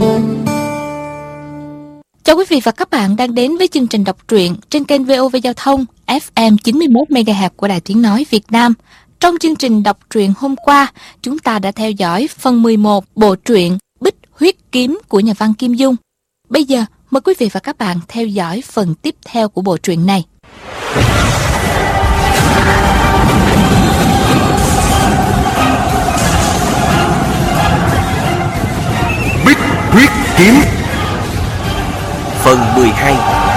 Chào quý vị và các bạn đang đến với chương trình đọc truyện trên kênh VOV Giao thông FM 91 MHz của Đài Tiếng nói Việt Nam. Trong chương trình đọc truyện hôm qua, chúng ta đã theo dõi phần 11 bộ truyện Bích Huyết Kiếm của nhà văn Kim Dung. Bây giờ, mời quý vị và các bạn theo dõi phần tiếp theo của bộ truyện này. Bích Huyết Kiếm phần 12.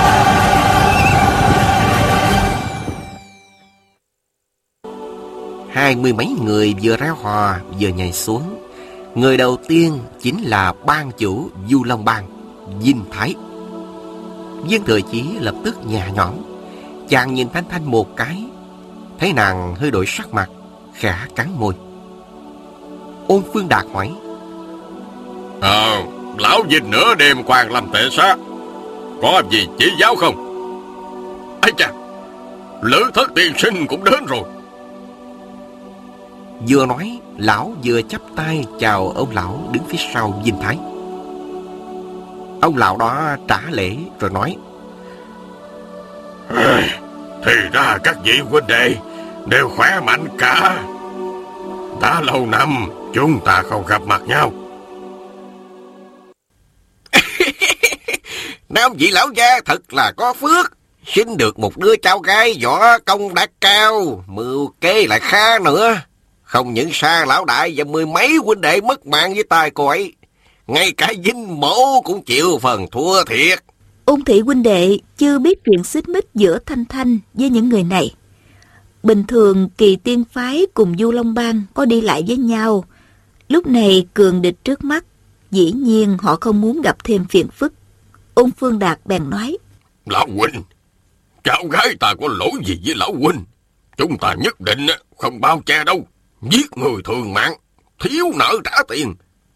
Hai mươi mấy người vừa ra hò vừa nhảy xuống. Người đầu tiên chính là ban chủ Du Long Bang, Dinh Thái. Viên Thừa Chí lập tức nhả nhõm. Chàng nhìn Thanh Thanh một cái, thấy nàng hơi đổi sắc mặt, khẽ cắn môi. Ôn Phương Đạt hỏi: Lão Dinh nửa đêm quan lâm tệ xá, có gì chỉ giáo không? Ây chà, Lữ Thất tiên sinh cũng đến rồi. Vừa nói, lão vừa chắp tay chào ông lão đứng phía sau Dinh Thái. Ông lão đó trả lễ rồi nói: Thì ra các vị huynh đệ đều khỏe mạnh cả. Đã lâu năm chúng ta không gặp mặt nhau. Nam vị lão gia thật là có phước, sinh được một đứa cháu gái võ công đã cao, mưu kế lại khá nữa. Không những xa lão đại và mười mấy huynh đệ mất mạng với tay cô ấy, ngay cả Dinh mẫu cũng chịu phần thua thiệt. Ôn thị huynh đệ chưa biết chuyện xích mích giữa Thanh Thanh với những người này. Bình thường Kỳ Tiên phái cùng Du Long Bang có đi lại với nhau. Lúc này cường địch trước mắt, dĩ nhiên họ không muốn gặp thêm phiền phức. Ôn Phương Đạt bèn nói: Lão huynh, cháu gái ta có lỗi gì với lão huynh? Chúng ta nhất định không bao che đâu. Giết người thường mạng, thiếu nợ trả tiền,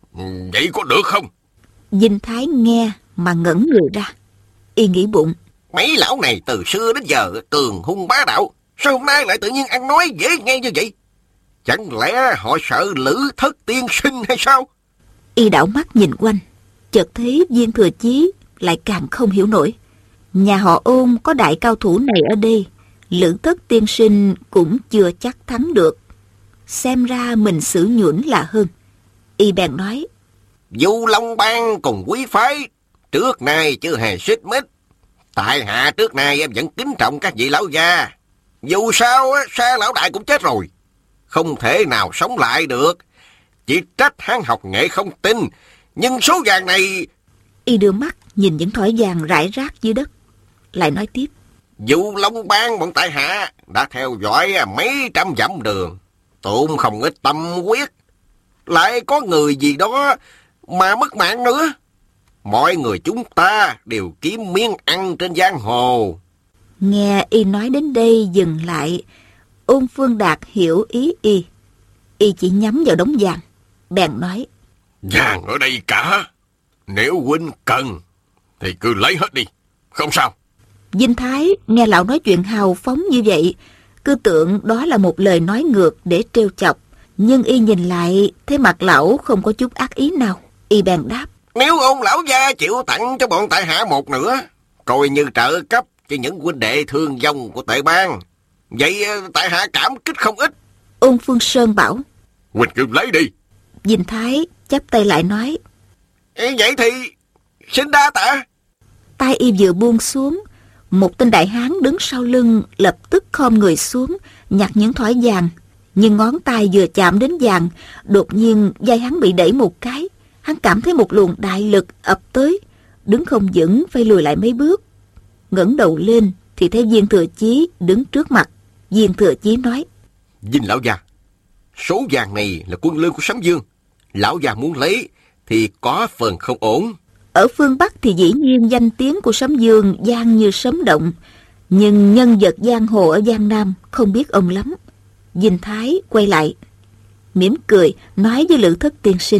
vậy có được không? Dinh Thái nghe mà ngẩn người ra. Y nghĩ bụng: Mấy lão này từ xưa đến giờ cường hung bá đạo, sao hôm nay lại tự nhiên ăn nói dễ nghe như vậy? Chẳng lẽ họ sợ Lữ Thất tiên sinh hay sao? Y đảo mắt nhìn quanh, chợt thấy Viên Thừa Chí lại càng không hiểu nổi. Nhà họ Ôn có đại cao thủ này ở đây, Lữ Thất tiên sinh cũng chưa chắc thắng được. Xem ra mình xử nhũn là hơn. Y bèn nói: Du Long Bang cùng quý phái trước nay chưa hề xích mích. Tại hạ trước nay em vẫn kính trọng các vị lão gia. Dù sao Sa lão đại cũng chết rồi, không thể nào sống lại được. Chỉ trách hắn học nghệ không tinh. Nhưng số vàng này... Y đưa mắt nhìn những thỏi vàng rải rác dưới đất, lại nói tiếp: Du Long Bang bọn tại hạ đã theo dõi mấy trăm dặm đường, tốn không ít tâm huyết. Lại có người gì đó mà mất mạng nữa. Mọi người chúng ta đều kiếm miếng ăn trên giang hồ. Nghe Y nói đến đây dừng lại. Ôn Phương Đạt hiểu ý Y. Y chỉ nhắm vào đống vàng, bèn nói: Vàng ở đây cả. Nếu huynh cần thì cứ lấy hết đi, không sao. Dinh Thái nghe lão nói chuyện hào phóng như vậy, cứ tưởng đó là một lời nói ngược để trêu chọc. Nhưng Y nhìn lại thấy mặt lão không có chút ác ý nào. Y bèn đáp: Nếu ông lão gia chịu tặng cho bọn tại hạ một nửa, coi như trợ cấp cho những huynh đệ thương vong của Tệ Bang, vậy tại hạ cảm kích không ít. Ôn Phương Sơn bảo: Huynh cứ lấy đi. Dinh Thái chắp tay lại nói: Vậy thì xin đa tạ. Tay Y vừa buông xuống, một tên đại hán đứng sau lưng lập tức khom người xuống nhặt những thỏi vàng. Nhưng ngón tay vừa chạm đến vàng, đột nhiên vai hắn bị đẩy một cái. Hắn cảm thấy một luồng đại lực ập tới, đứng không vững phải lùi lại mấy bước. Ngẩng đầu lên thì thấy Viên Thừa Chí đứng trước mặt. Viên Thừa Chí nói: Dinh lão gia, số vàng này là quân lương của Sấm Dương. Lão già muốn lấy thì có phần không ổn. Ở phương Bắc thì dĩ nhiên danh tiếng của Sấm Dương vang như sấm động, nhưng nhân vật giang hồ ở Giang Nam không biết ông lắm. Dinh Thái quay lại, mỉm cười nói với Lữ Thất tiên sinh: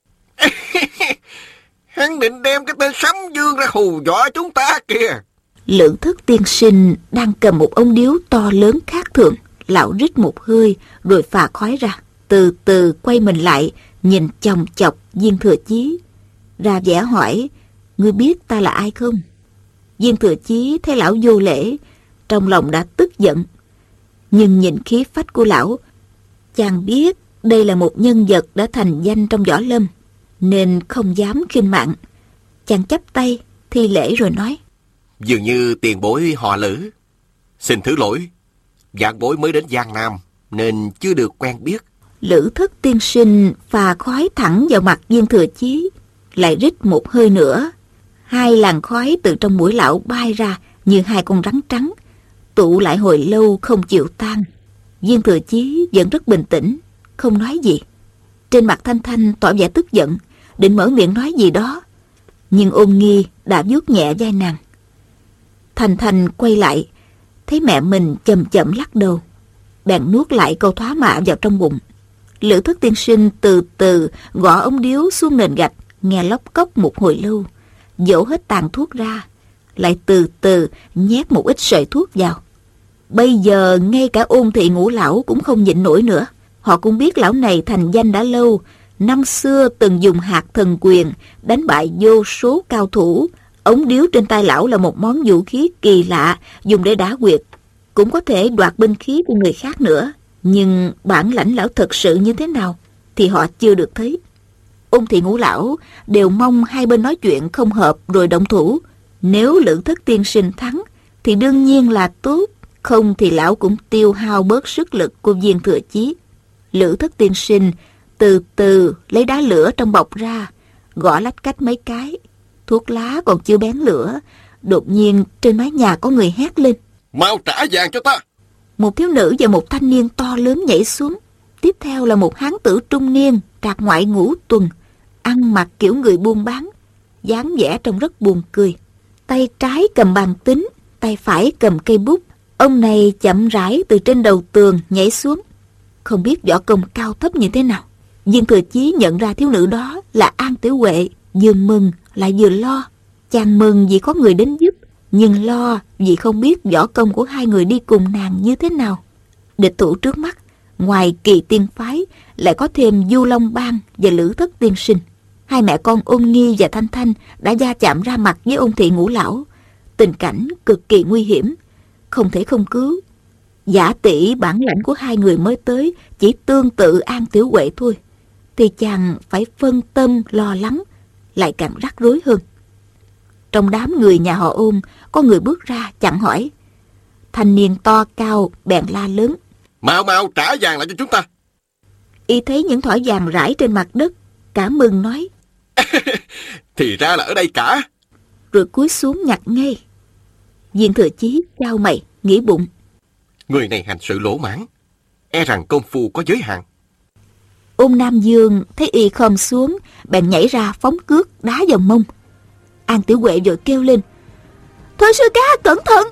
Hắn định đem cái tên Sấm Dương ra hù dọa chúng ta kìa. Lữ Thất tiên sinh đang cầm một ống điếu to lớn khác thường. Lão rít một hơi rồi phà khói ra, từ từ quay mình lại nhìn chòng chọc Viên Thừa Chí. ra vẻ hỏi: "Ngươi biết ta là ai không?" Viên Thừa Chí thấy lão vô lễ, trong lòng đã tức giận, nhưng nhìn khí phách của lão, chàng biết đây là một nhân vật đã thành danh trong võ lâm, nên không dám khinh mạn. Chàng chắp tay thi lễ rồi nói: Dường như tiền bối họ Lữ. Xin thứ lỗi, vạn bối mới đến Giang Nam nên chưa được quen biết. Lữ Thất tiên sinh phà khói thẳng vào mặt Viên Thừa Chí, lại rít một hơi nữa. Hai làn khói từ trong mũi lão bay ra như hai con rắn trắng, tụ lại hồi lâu không chịu tan. Viên Thừa Chí vẫn rất bình tĩnh, không nói gì. Trên mặt Thanh Thanh tỏ vẻ tức giận, định mở miệng nói gì đó, nhưng Ôn Nghi đã vuốt nhẹ vai nàng. Thanh Thanh quay lại, thấy mẹ mình chậm chậm lắc đầu, bèn nuốt lại câu thoá mạ vào trong bụng. Lữ Thất tiên sinh từ từ gõ ống điếu xuống nền gạch, nghe lóc cốc một hồi lâu, dỗ hết tàn thuốc ra, lại từ từ nhét một ít sợi thuốc vào. Bây giờ ngay cả Ôn thị Ngũ lão cũng không nhịn nổi nữa. Họ cũng biết lão này thành danh đã lâu, năm xưa từng dùng hạt thần quyền đánh bại vô số cao thủ. Ống điếu trên tay lão là một món vũ khí kỳ lạ, dùng để đả quyệt, cũng có thể đoạt binh khí của người khác nữa. Nhưng bản lãnh lão thật sự như thế nào thì họ chưa được thấy. Ôn thị Ngũ lão đều mong hai bên nói chuyện không hợp rồi động thủ. Nếu Lữ Thất tiên sinh thắng thì đương nhiên là tốt, không thì lão cũng tiêu hao bớt sức lực của Viên Thừa Chí. Lữ Thất tiên sinh từ từ lấy đá lửa trong bọc ra, gõ lách cách mấy cái. Thuốc lá còn chưa bén lửa, đột nhiên trên mái nhà có người hét lên: "Mau trả vàng cho ta!" Một thiếu nữ và một thanh niên to lớn nhảy xuống. Tiếp theo là một hán tử trung niên, trạc ngoại ngũ tuần, ăn mặc kiểu người buôn bán, dáng vẻ trông rất buồn cười. Tay trái cầm bàn tính, tay phải cầm cây bút. Ông này chậm rãi từ trên đầu tường nhảy xuống. Không biết võ công cao thấp như thế nào, Viên Thừa Chí nhận ra thiếu nữ đó là An Tiểu Huệ, vừa mừng lại vừa lo. Chàng mừng vì có người đến giúp, nhưng lo vì không biết võ công của hai người đi cùng nàng như thế nào. Địch thủ trước mắt, ngoài Kỳ tiên phái, lại có thêm Du Long Bang và Lữ Thất tiên sinh. Hai mẹ con Ôn Nghi và Thanh Thanh đã va chạm ra mặt với Ôn thị Ngũ lão. Tình cảnh cực kỳ nguy hiểm, không thể không cứu. Giả tỷ bản lãnh của hai người mới tới chỉ tương tự An Tiểu Huệ thôi, thì chàng phải phân tâm lo lắng, lại càng rắc rối hơn. Trong đám người nhà họ Ôn, có người bước ra chặn hỏi. Thanh niên to cao bèn la lớn: "Mau mau trả vàng lại cho chúng ta!" Y thấy những thỏi vàng rải trên mặt đất, cả mừng nói: "Thì ra là ở đây cả." Rồi cúi xuống nhặt ngay. Viên Thừa Chí chau mày, nghĩ bụng: Người này hành sự lỗ mãn, e rằng công phu có giới hạn. Ôn Nam Dương thấy y khom xuống, bèn nhảy ra phóng cước đá vào mông. An Tiểu Huệ vội kêu lên: "Thôi sư ca, cẩn thận!"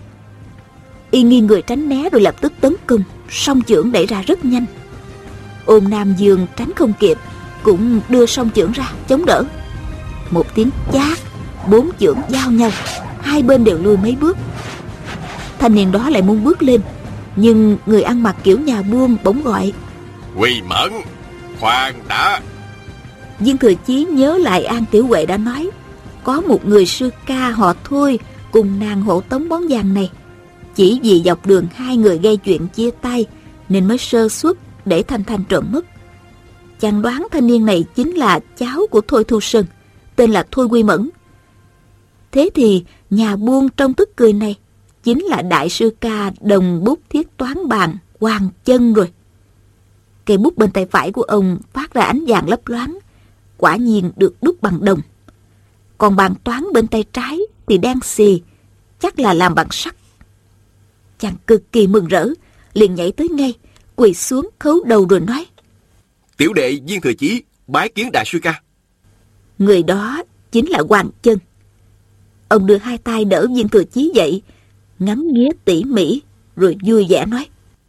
Y nghiêng người tránh né rồi lập tức tấn công, song chưởng đẩy ra rất nhanh. Ôn Nam Dương tránh không kịp, cũng đưa song chưởng ra chống đỡ. Một tiếng chát, bốn chưởng giao nhau, hai bên đều lùi mấy bước. Thanh niên đó lại muốn bước lên, nhưng người ăn mặc kiểu nhà buôn bỗng gọi: "Quy Mẫn, khoan đã!" Viên Thừa Chí nhớ lại An Tiểu Huệ đã nói có một người sư ca họ Thôi cùng nàng hộ tống món vàng này. Chỉ vì dọc đường hai người gây chuyện chia tay nên mới sơ suất để Thanh Thanh trộm mất. Chàng đoán thanh niên này chính là cháu của Thôi Thu Sơn, tên là Thôi Quy Mẫn. Thế thì nhà buôn trong tức cười này chính là đại sư ca đồng bút thiết toán bàn Hoàng Chân rồi. Cây bút bên tay phải của ông phát ra ánh vàng lấp loáng, quả nhiên được đúc bằng đồng. Còn bàn toán bên tay trái thì đen xì, chắc là làm bằng sắt. Chàng cực kỳ mừng rỡ, liền nhảy tới ngay, quỳ xuống khấu đầu rồi nói: "Tiểu đệ Viên Thừa Chí bái kiến đại sư ca." Người đó chính là Hoàng Chân. Ông đưa hai tay đỡ Viên Thừa Chí dậy, ngắm nghía tỉ mỉ, rồi vui vẻ nói: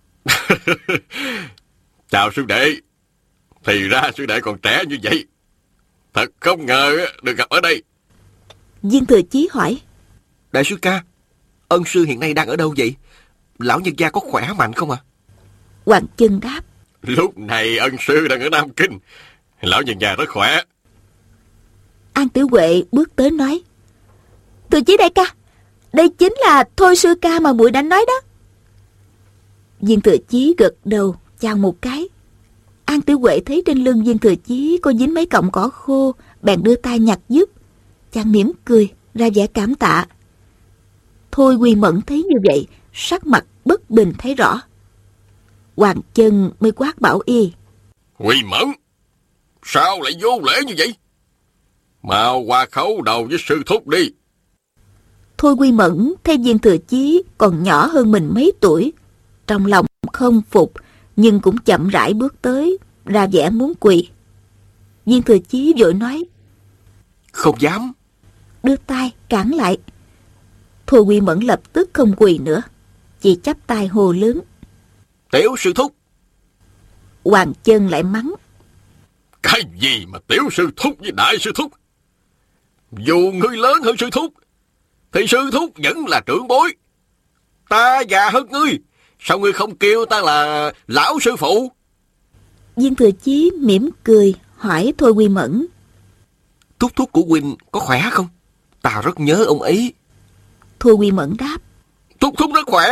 "Chào sư đệ. Thì ra sư đệ còn trẻ như vậy. Thật không ngờ được gặp ở đây." Viên Thừa Chí hỏi: "Đại sư ca, ân sư hiện nay đang ở đâu vậy? Lão nhân gia có khỏe mạnh không ạ?" Hoàng Chân đáp: "Lúc này ân sư đang ở Nam Kinh. Lão nhân già rất khỏe." Tiểu Huệ bước tới nói: Thừa Chí đại ca, đây chính là Thôi sư ca mà muội đã nói đó. Viên Thừa Chí gật đầu chào một cái. An Tiểu Huệ thấy trên lưng Viên Thừa Chí có dính mấy cọng cỏ khô, bèn đưa tay nhặt giúp. Chàng mỉm cười ra vẻ cảm tạ. Thôi Quy Mẫn thấy như vậy, sắc mặt bất bình thấy rõ. Hoàng Chân mới quát bảo y: Quy Mẫn, sao lại vô lễ như vậy? Mau qua khấu đầu với sư thúc đi. Thôi Quy Mẫn thấy Viên Thừa Chí còn nhỏ hơn mình mấy tuổi, trong lòng không phục, nhưng cũng chậm rãi bước tới, ra vẻ muốn quỳ. Viên Thừa Chí vội nói: Không dám. Đưa tay cản lại. Thôi Quy Mẫn lập tức không quỳ nữa, chỉ chắp tay hô lớn: Tiểu sư thúc. Hoàng Chân lại mắng: Cái gì mà tiểu sư thúc với đại sư thúc? Dù ngươi lớn hơn sư thúc, thì sư thúc vẫn là trưởng bối. Ta già hơn ngươi, sao ngươi không kêu ta là lão sư phụ? Viên Thừa Chí mỉm cười hỏi Thôi Quy Mẫn: Thúc thúc của huynh có khỏe không? Ta rất nhớ ông ấy. Thôi Quy Mẫn đáp: Thúc thúc rất khỏe.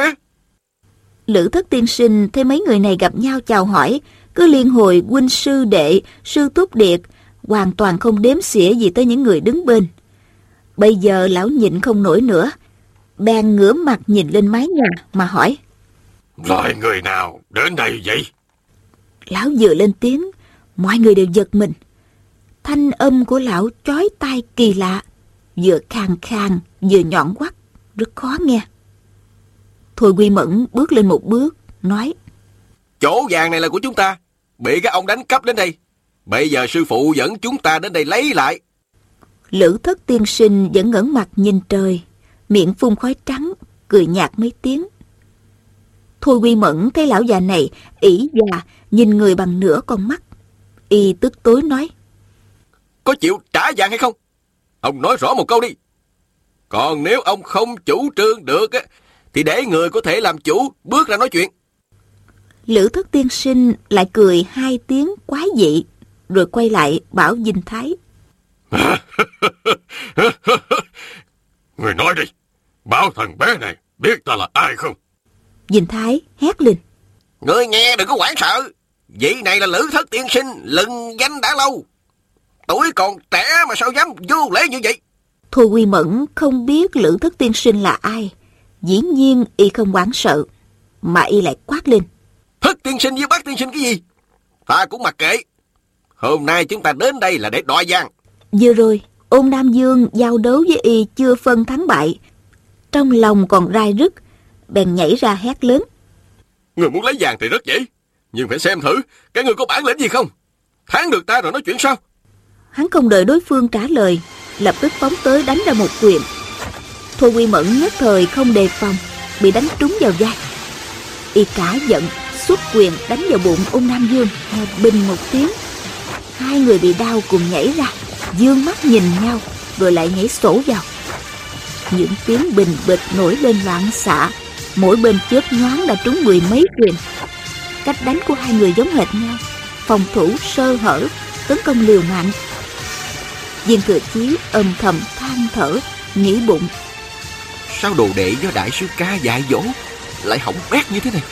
Lữ Thất tiên sinh thấy mấy người này gặp nhau chào hỏi, cứ liên hồi huynh sư đệ, sư thúc điệt, hoàn toàn không đếm xỉa gì tới những người đứng bên. Bây giờ lão nhịn không nổi nữa, bèn ngửa mặt nhìn lên mái nhà mà hỏi: Loại người nào đến đây vậy? Lão vừa lên tiếng, mọi người đều giật mình. Thanh âm của lão chói tai kỳ lạ, vừa khàn khàn vừa nhọn quắt, rất khó nghe. Thôi Quy Mẫn bước lên một bước, nói: Chỗ vàng này là của chúng ta, bị các ông đánh cắp đến đây. Bây giờ sư phụ dẫn chúng ta đến đây lấy lại. Lữ Thất tiên sinh vẫn ngẩng mặt nhìn trời, miệng phun khói trắng, cười nhạt mấy tiếng. Thôi Quy Mẫn thấy lão già này ỷ già, nhìn người bằng nửa con mắt. Y tức tối nói: Có chịu trả vàng hay không? Ông nói rõ một câu đi. Còn nếu ông không chủ trương được á, thì để người có thể làm chủ bước ra nói chuyện. Lữ Thất tiên sinh lại cười hai tiếng quái dị, rồi quay lại bảo Dinh Thái: Người nói đi, bảo thằng bé này biết ta là ai không? Dinh Thái hét lên: Ngươi nghe đừng có hoảng sợ. Vị này là Lữ Thất tiên sinh, lừng danh đã lâu. Tuổi còn trẻ mà sao dám vô lễ như vậy? Thôi Quy Mẫn không biết Lữ Thất tiên sinh là ai, dĩ nhiên y không hoảng sợ, mà y lại quát lên: Thất tiên sinh với bát tiên sinh cái gì? Ta cũng mặc kệ. Hôm nay chúng ta đến đây là để đòi vàng. Vừa rồi Ôn Nam Dương giao đấu với y chưa phân thắng bại, trong lòng còn rai rứt, bèn nhảy ra hét lớn: Người muốn lấy vàng thì rất dễ, nhưng phải xem thử cái người có bản lĩnh gì không. Thắng được ta rồi nói chuyện sau. Hắn không đợi đối phương trả lời, lập tức phóng tới đánh ra một quyền. Thôi Quy Mẫn nhất thời không đề phòng, bị đánh trúng vào vai. Y cả giận xuất quyền đánh vào bụng Ôn Nam Dương, nghe bình một tiếng. Hai người bị đau cùng nhảy ra, dương mắt nhìn nhau, rồi lại nhảy sổ vào. Những tiếng bình bịch nổi lên loạn xạ, mỗi bên chớp nhoáng đã trúng 10 mấy quyền. Cách đánh của hai người giống hệt nhau, phòng thủ sơ hở, tấn công liều mạng. Viên Thừa Chí âm thầm than thở, nghĩ bụng: Sao đồ đệ do đại sư ca dạy dỗ lại hỏng bét như thế này?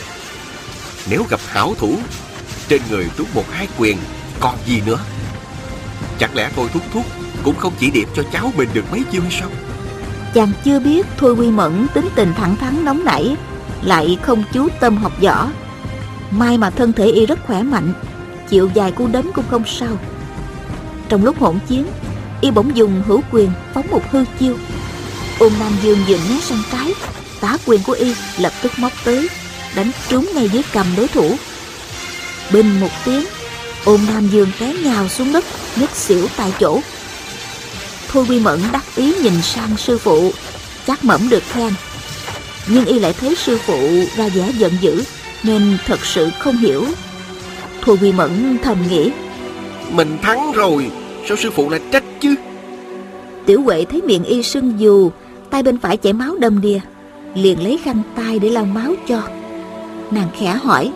Nếu gặp hảo thủ, trên người trúng 1-2 quyền còn gì nữa? Chẳng lẽ Thôi thúc thúc cũng không chỉ điểm cho cháu mình được mấy chiêu hay sao? Chàng chưa biết Thôi Quy Mẫn tính tình thẳng thắn nóng nảy, lại không chú tâm học võ. May mà thân thể y rất khỏe mạnh, chịu vài cú đấm cũng không sao. Trong lúc hỗn chiến, y bỗng dùng hữu quyền phóng một hư chiêu. Ôn Nam Dương vừa né sang trái, tá quyền của y lập tức móc tới, đánh trúng ngay dưới cằm đối thủ. Bình một tiếng, Ôn Nam Dương té nhào xuống đất, ngất xỉu tại chỗ. Thôi Quy Mẫn đắc ý nhìn sang sư phụ, chắc mẩm được khen. Nhưng y lại thấy sư phụ ra vẻ giận dữ, nên thật sự không hiểu. Thôi Quy Mẫn thầm nghĩ: Mình thắng rồi, sao sư phụ lại trách chứ? Tiểu Huệ thấy miệng y sưng dù, tay bên phải chảy máu đầm đìa, liền lấy khăn tay để lau máu cho. Nàng khẽ hỏi: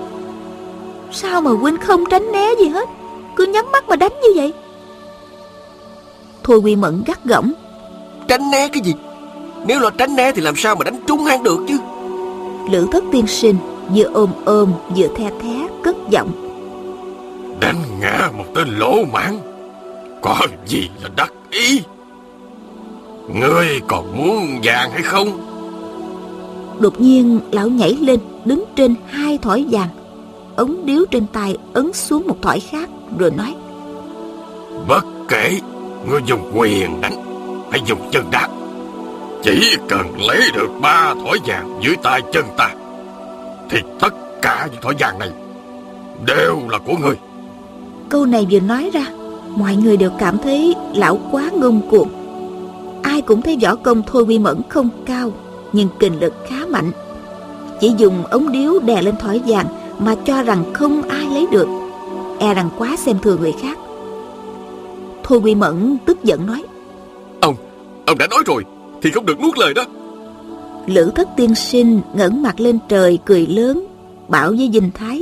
Sao mà huynh không tránh né gì hết, cứ nhắm mắt mà đánh như vậy? Thôi Quy Mẫn gắt gỏng. Tránh né cái gì? Nếu là tránh né thì làm sao mà đánh trúng hắn được chứ? Lữ Thất tiên sinh vừa ôm vừa the thé cất giọng. Đánh ngã một tên lỗ mãng, có gì là đắc ý? Ngươi còn muốn vàng hay không? Đột nhiên lão nhảy lên, đứng trên 2 thỏi vàng. Ống điếu trên tay ấn xuống một thỏi khác, rồi nói: Bất kể ngươi dùng quyền đánh hay dùng chân đá, chỉ cần lấy được 3 thỏi vàng dưới tay chân ta, thì tất cả những thỏi vàng này đều là của ngươi. Câu này vừa nói ra, mọi người đều cảm thấy lão quá ngông cuồng. Ai cũng thấy võ công Thôi Quy Mẫn không cao, nhưng kình lực khá mạnh. Chỉ dùng ống điếu đè lên thỏi vàng mà cho rằng không ai lấy được, e rằng quá xem thường người khác. Thôi Quy Mẫn tức giận nói: Ông đã nói rồi thì không được nuốt lời đó. Lữ Thất tiên sinh ngẩng mặt lên trời cười lớn, bảo với Dinh Thái: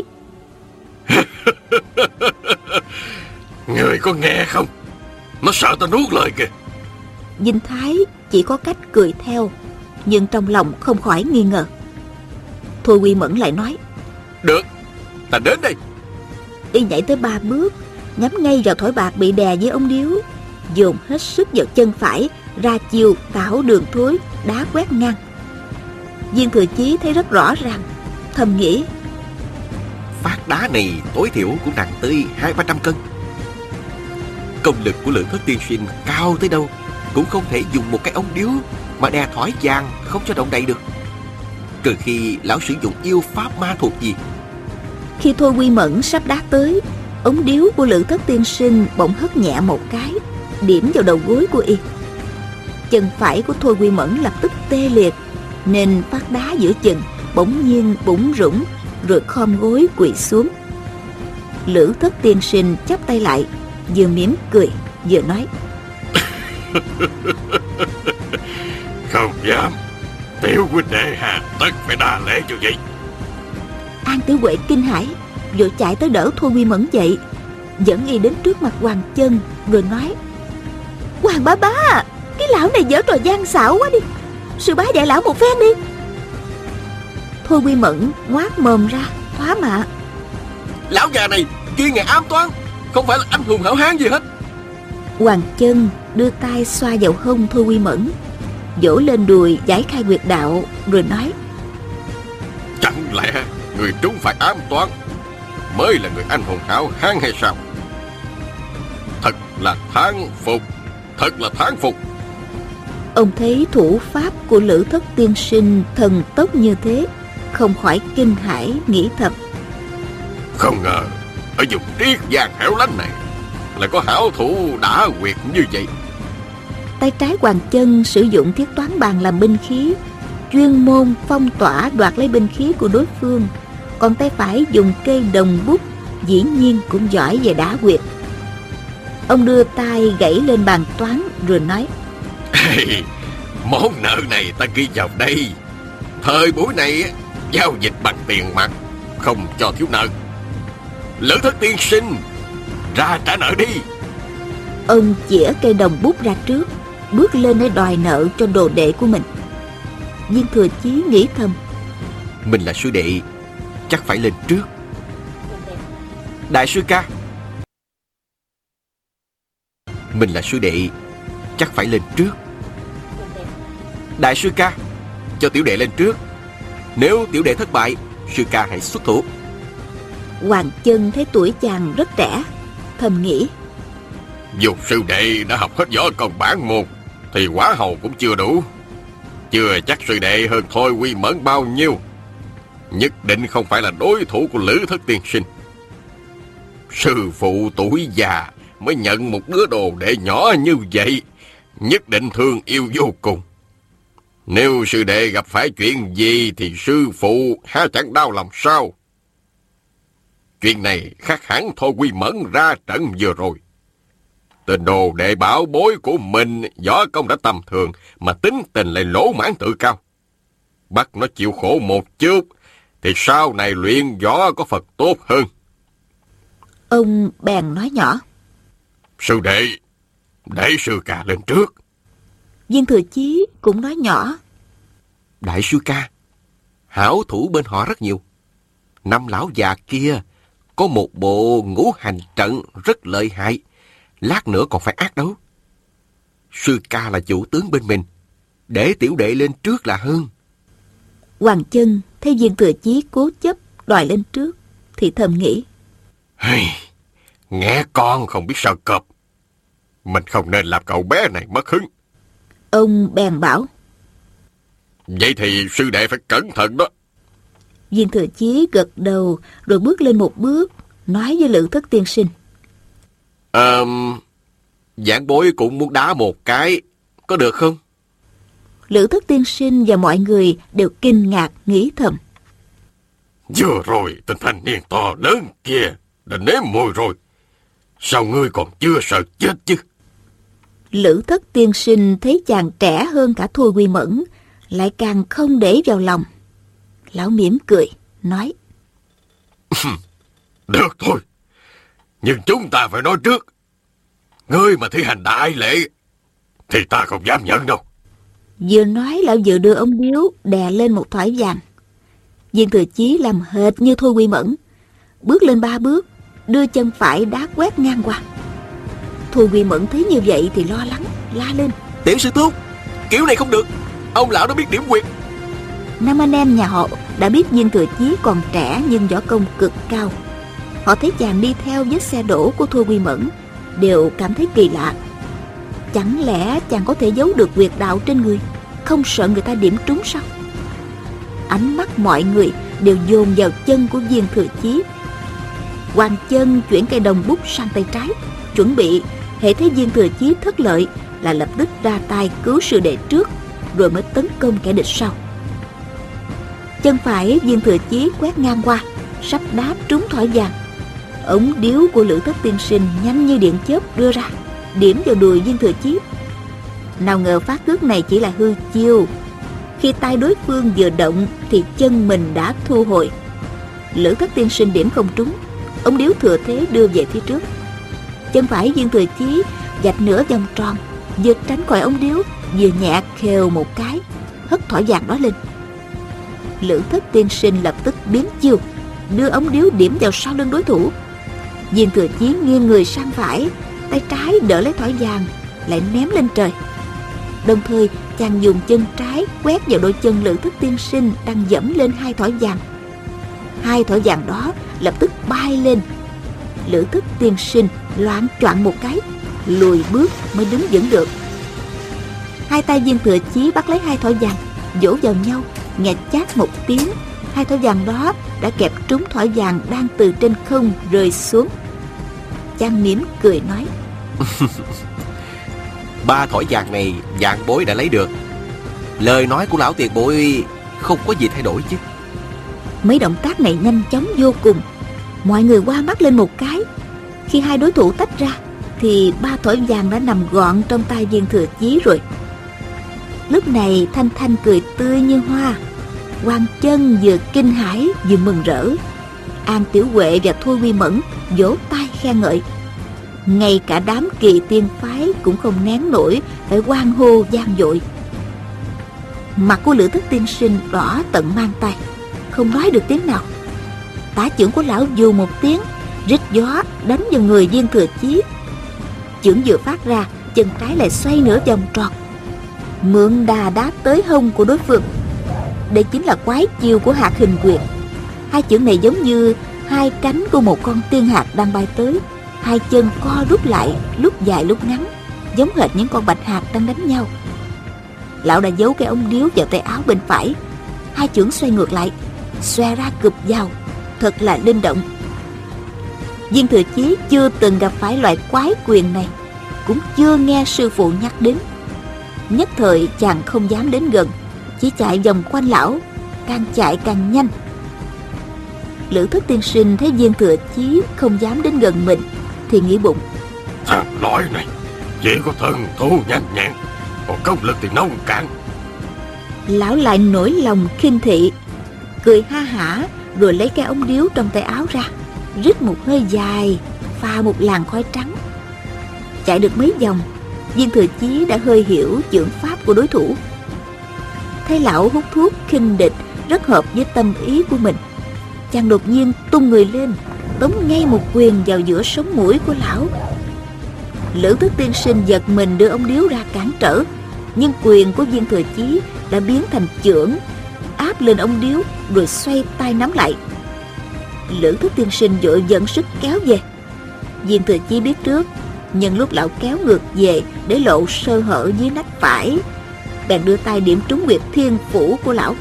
Người có nghe không? Nó sợ ta nuốt lời kìa. Dinh Thái chỉ có cách cười theo, nhưng trong lòng không khỏi nghi ngờ. Thôi Quy Mẫn lại nói: Được, ta đến đây. Y nhảy tới 3 bước, nhắm ngay vào thỏi bạc bị đè dưới ống điếu, dồn hết sức vào chân phải, ra chiêu tạo đường thối, đá quét ngang. Viên Thừa Chí thấy rất rõ ràng, thầm nghĩ: Phát đá này tối thiểu cũng nặng tới 200-300 cân. Công lực của Lữ Thất tiên sinh cao tới đâu cũng không thể dùng một cái ống điếu mà đè thỏi vàng không cho động đậy được, trừ khi lão sử dụng yêu pháp ma thuật gì. Khi Thôi Quy Mẫn sắp đá tới, ống điếu của Lữ Thất tiên sinh bỗng hất nhẹ một cái, điểm vào đầu gối của y. Chân phải của Thôi Quy Mẫn lập tức tê liệt, nên phát đá giữa chừng bỗng nhiên bủn rủn, rồi khom gối quỳ xuống. Lữ Thất tiên sinh chắp tay lại, vừa mỉm cười vừa nói: Không dám, tiểu huynh đệ hà tất phải đa lễ cho vậy. An Tiểu Huệ kinh hãi, vội chạy tới đỡ Thôi Quy Mẫn dậy, dẫn y đến trước mặt Hoàng Chân, rồi nói: Hoàng bá bá, cái lão này giở trò gian xảo quá đi, sư bá dạy lão một phen đi. Thôi Quy Mẫn ngoác mồm ra thoá mạ: Lão già này chuyên nghề ám toán, không phải là anh hùng hảo hán gì hết. Hoàng Chân đưa tay xoa vào hông Thôi Quy Mẫn, vỗ lên đùi giải khai huyệt đạo, rồi nói: Chẳng lẽ người trúng phải ám toán mới là người anh hùng hảo hán hay sao? Thật là thán phục, thật là thán phục. Ông thấy thủ pháp của Lữ Thất tiên sinh thần tốc như thế, không khỏi kinh hãi, nghĩ thầm: Không ngờ ở vùng triết giang hẻo lánh này lại có hảo thủ đã quyệt như vậy. Tay trái Hoàng Chân sử dụng thiết toán bàn làm binh khí, chuyên môn phong tỏa đoạt lấy binh khí của đối phương, còn tay phải dùng cây đồng bút, dĩ nhiên cũng giỏi về đá quyệt. Ông đưa tay gãy lên bàn toán rồi nói: Món nợ này ta ghi vào đây. Thời buổi này giao dịch bằng tiền mặt, không cho thiếu nợ. Lữ Thất tiên sinh, ra trả nợ đi. Ông chĩa cây đồng bút ra trước, bước lên để đòi nợ cho đồ đệ của mình. Viên Thừa Chí nghĩ thầm: Mình là sư đệ, chắc phải lên trước. Đại sư ca. Mình là sư đệ, chắc phải lên trước. Đại sư ca, cho tiểu đệ lên trước. Nếu tiểu đệ thất bại, sư ca hãy xuất thủ. Hoàng Chân thấy tuổi chàng rất trẻ, thầm nghĩ: Dù sư đệ đã học hết võ công bản môn thì quả hầu cũng chưa đủ. Chưa chắc sư đệ hơn Thôi Quy Mẫn bao nhiêu. Nhất định không phải là đối thủ của Lữ Thất tiên sinh. Sư phụ tuổi già mới nhận một đứa đồ đệ nhỏ như vậy, nhất định thương yêu vô cùng. Nếu sư đệ gặp phải chuyện gì thì sư phụ há chẳng đau lòng sao? Chuyện này khác hẳn Thôi Quy Mẫn ra trận vừa rồi. Tên đồ đệ bảo bối của mình võ công đã tầm thường mà tính tình lại lỗ mãn tự cao. Bắt nó chịu khổ một chút thì sau này luyện võ có Phật tốt hơn. Ông bèn nói nhỏ: Sư đệ, Để sư ca lên trước. Viên Thừa Chí cũng nói nhỏ. Đại sư ca, hảo thủ bên họ rất nhiều. Năm lão già kia có một bộ ngũ hành trận rất lợi hại, lát nữa còn phải ác đấu. Sư ca là chủ tướng bên mình, để tiểu đệ lên trước là hơn. Hoàng Chân thấy Viên Thừa Chí cố chấp đòi lên trước thì thầm nghĩ. Nghe con không biết sợ cọp. Mình không nên làm cậu bé này mất hứng. Ông bèn bảo. Vậy thì sư đệ phải cẩn thận đó. Viên Thừa Chí gật đầu rồi bước lên một bước, nói với Lữ Thất tiên sinh. Giảng bối cũng muốn đá một cái, có được không? Lữ Thất tiên sinh và mọi người đều kinh ngạc nghĩ thầm. Vừa rồi tên thanh niên to lớn kia đã nếm mùi rồi. Sao ngươi còn chưa sợ chết chứ? Lữ Thất tiên sinh thấy chàng trẻ hơn cả Thôi Quy Mẫn, lại càng không để vào lòng. Lão mỉm cười, nói. Được thôi, nhưng chúng ta phải nói trước. Ngươi mà thi hành đại lễ thì ta không dám nhận đâu. Vừa nói lão vừa đưa ống điếu đè lên một thỏi vàng. Viên Thừa Chí làm hệt như Thôi Quy Mẫn, bước lên 3 bước, đưa chân phải đá quét ngang qua. Thôi Quy Mẫn thấy như vậy thì lo lắng, la lên. Tiểu sư thúc, kiểu này không được, ông lão đã biết điểm quyệt. Năm anh em nhà họ đã biết Viên Thừa Chí còn trẻ nhưng võ công cực cao. Họ thấy chàng đi theo vết xe đổ của Thôi Quy Mẫn đều cảm thấy kỳ lạ. Chẳng lẽ chàng có thể giấu được quyệt đạo trên người, không sợ người ta điểm trúng sao? Ánh mắt mọi người đều dồn vào chân của Viên Thừa Chí. Hoàng Chân chuyển cây đồng bút sang tay trái, chuẩn bị hễ thấy Viên Thừa Chí thất lợi là lập tức ra tay cứu sư đệ trước, rồi mới tấn công kẻ địch sau. Chân phải Viên Thừa Chí quét ngang qua, sắp đá trúng thỏi vàng. Ống điếu của Lữ Thất tiên sinh nhanh như điện chớp đưa ra, điểm vào đùi Viên Thừa Chí. Nào ngờ phát cước này chỉ là hư chiêu. Khi tay đối phương vừa động thì chân mình đã thu hồi. Lữ Thất tiên sinh điểm không trúng, ống điếu thừa thế đưa về phía trước. Chân phải Viên Thừa Chí vạch nửa vòng tròn, vừa tránh khỏi ống điếu, vừa nhẹ khều một cái, hất thỏi vàng đó lên. Lữ Thất tiên sinh lập tức biến chiêu, đưa ống điếu điểm vào sau lưng đối thủ. Viên Thừa Chí nghiêng người sang phải, tay trái đỡ lấy thỏi vàng, lại ném lên trời. Đồng thời chàng dùng chân trái quét vào đôi chân Lữ Thất tiên sinh đang dẫm lên 2 thỏi vàng. 2 thỏi vàng đó lập tức bay lên. Lữ Thất tiên sinh loạng choạng một cái, lùi bước mới đứng vững được. Hai tay Viên Thừa Chí bắt lấy 2 thỏi vàng, vỗ vào nhau, nghe chát một tiếng. 2 thỏi vàng đó đã kẹp trúng thỏi vàng đang từ trên không rơi xuống. Chàng mỉm cười nói. 3 thỏi vàng này vạn bối đã lấy được. Lời nói của lão tiền bối không có gì thay đổi chứ? Mấy động tác này nhanh chóng vô cùng. Mọi người qua mắt lên một cái. Khi hai đối thủ tách ra thì 3 thỏi vàng đã nằm gọn trong tay Viên Thừa Chí rồi. Lúc này Thanh Thanh cười tươi như hoa. Hoàng Chân vừa kinh hãi vừa mừng rỡ. An Tiểu Huệ và Thôi Quy Mẫn vỗ tay khen ngợi. Ngay cả đám kỳ tiên phái cũng không nén nổi, phải hoan hô vang dội. Mặt của Lữ Thất tiên sinh đỏ tận mang tay, không nói được tiếng nào. Tả chưởng của lão dù một tiếng, rít gió đánh vào người Viên Thừa Chí. Chưởng vừa phát ra, chân trái lại xoay nửa vòng tròn, mượn đà đá tới hông của đối phương. Đây chính là quái chiêu của hạt hình quyệt. 2 chưởng này giống như 2 cánh của một con tiên hạt đang bay tới. 2 chân co rút lại, lúc dài lúc ngắn, giống hệt những con bạch hạt đang đánh nhau. Lão đã giấu cái ống điếu vào tay áo bên phải. 2 chưởng xoay ngược lại, xòe ra cụp vào, thật là linh động. Viên Thừa Chí chưa từng gặp phải loại quái quyền này, cũng chưa nghe sư phụ nhắc đến. Nhất thời chàng không dám đến gần, chỉ chạy vòng quanh lão, càng chạy càng nhanh. Lữ Thất tiên sinh thấy Viên Thừa Chí không dám đến gần mình thì nghĩ bụng. Thằng lõi này chỉ có thần thú nhanh nhẹn, còn công lực thì nông cạn. Lão lại nổi lòng khinh thị, cười ha hả, rồi lấy cái ống điếu trong tay áo ra, rít một hơi dài, pha một làn khói trắng. Chạy được mấy vòng Viên Thừa Chí đã hơi hiểu chưởng pháp của đối thủ. Thấy lão hút thuốc khinh địch rất hợp với tâm ý của mình, chàng đột nhiên tung người lên, tống ngay một quyền vào giữa sống mũi của lão. Lữ Thức Tiên Sinh giật mình đưa ông điếu ra cản trở, nhưng quyền của Viên Thừa Chí đã biến thành chưởng áp lên ông điếu, rồi xoay tay nắm lại. Lữ Thức Tiên Sinh vội dẫn sức kéo về. Viên Thừa Chí biết trước, nhân lúc lão kéo ngược về để lộ sơ hở dưới nách phải, bèn đưa tay điểm trúng huyệt thiên phủ của lão.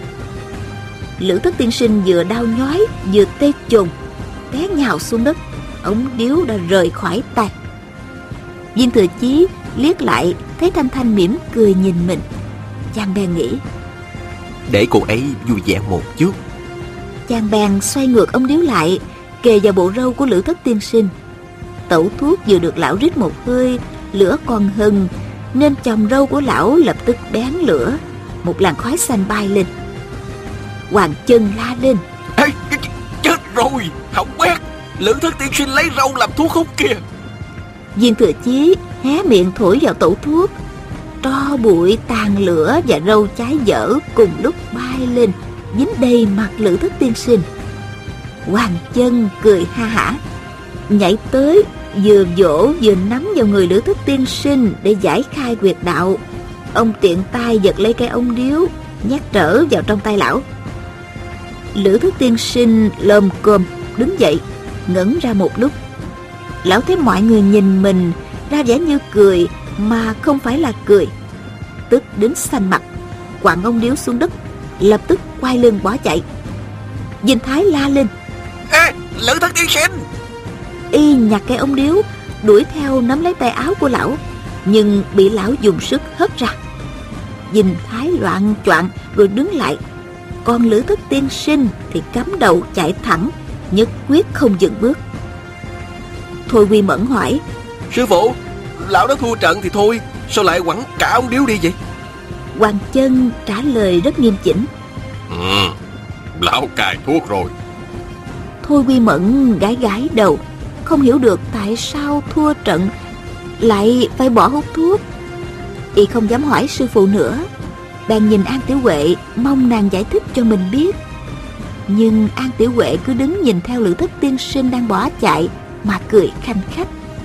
Lữ Thức Tiên Sinh vừa đau nhói vừa tê chồn, té nhào xuống đất, ống điếu đã rời khỏi tay. Viên Thừa Chí liếc lại thấy Thanh Thanh mỉm cười nhìn mình, chàng bèn nghĩ để cô ấy vui vẻ một chút. Chàng bèn xoay ngược ống điếu lại, kề vào bộ râu của Lữ Thất Tiên Sinh. Tẩu thuốc vừa được lão rít một hơi, lửa còn hừng, nên chòm râu của lão lập tức bén lửa, một làn khói xanh bay lên. Hoàng Chân la lên: Ê, chết rồi, hỏng bét, Lữ Thất Tiên Sinh lấy râu làm thuốc hút kìa. Viên Thừa Chí hé miệng thổi vào tẩu thuốc, tro bụi, tàn lửa và râu cháy dở cùng lúc bay lên, dính đầy mặt Lữ Thất Tiên Sinh. Hoàng Chân cười ha hả, nhảy tới vừa vỗ vừa nắm vào người Lữ Thất Tiên Sinh để giải khai huyệt đạo. Ông tiện tay giật lấy cái ống điếu, nhét trở vào trong tay lão. Lữ Thất Tiên Sinh lồm cồm đứng dậy, ngẩn ra một lúc. Lão thấy mọi người nhìn mình ra vẻ như cười mà không phải là cười, tức đến xanh mặt, quẳng ống điếu xuống đất, lập tức quay lưng bỏ chạy. Dinh Thái la lên: Ê, Lữ Thất Tiên Sinh! Y nhặt cái ống điếu đuổi theo nắm lấy tay áo của lão, nhưng bị lão dùng sức hất ra. Dinh Thái loạng choạng rồi đứng lại, còn Lữ Thất Tiên Sinh thì cắm đầu chạy thẳng, nhất quyết không dừng bước. Thôi Quy Mẫn hỏi: Sư phụ, lão đã thua trận thì thôi, sao lại quẳng cả ống điếu đi vậy? Hoàng Chân trả lời rất nghiêm chỉnh: Lão cài thuốc rồi. Thôi Quy Mẫn gãi gãi đầu, không hiểu được tại sao thua trận lại phải bỏ hút thuốc. Y không dám hỏi sư phụ nữa, bèn nhìn An Tiểu Huệ mong nàng giải thích cho mình biết. Nhưng An Tiểu Huệ cứ đứng nhìn theo Lữ Thất Tiên Sinh đang bỏ chạy mà cười khanh khách.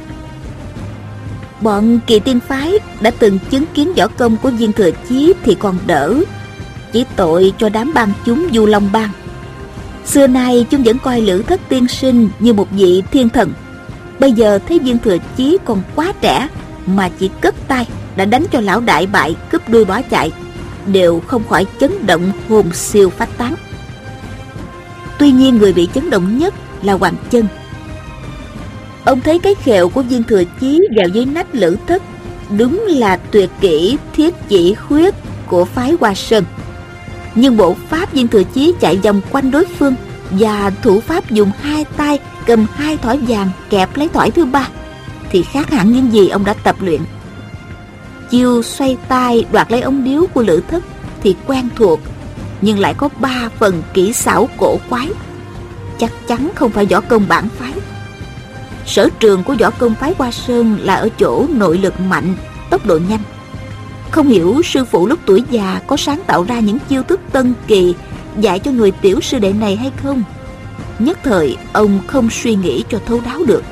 Bọn Kỳ Tiên phái đã từng chứng kiến võ công của Viên Thừa Chí thì còn đỡ, chỉ tội cho đám bang chúng Du Long Bang. Xưa nay chúng vẫn coi Lữ Thất Tiên Sinh như một vị thiên thần. Bây giờ thấy Viên Thừa Chí còn quá trẻ mà chỉ cất tay đã đánh cho lão đại bại, cướp đuôi bỏ chạy, đều không khỏi chấn động hồn siêu phách tán. Tuy nhiên người bị chấn động nhất là Hoàng Chân. Ông thấy cái khẹo của Viên Thừa Chí vào dưới nách Lữ Thất đúng là tuyệt kỹ thiết chỉ khuyết của phái Hoa Sơn. Nhưng bộ pháp Viên Thừa Chí chạy vòng quanh đối phương và thủ pháp dùng hai tay cầm hai thỏi vàng kẹp lấy thỏi thứ ba thì khác hẳn những gì ông đã tập luyện. Chiêu xoay tay đoạt lấy ống điếu của Lữ Thất thì quen thuộc, nhưng lại có 3 phần kỹ xảo cổ quái, chắc chắn không phải võ công bản phái. Sở trường của võ công phái Hoa Sơn là ở chỗ nội lực mạnh, tốc độ nhanh. Không hiểu sư phụ lúc tuổi già có sáng tạo ra những chiêu thức tân kỳ dạy cho người tiểu sư đệ này hay không. Nhất thời ông không suy nghĩ cho thấu đáo được.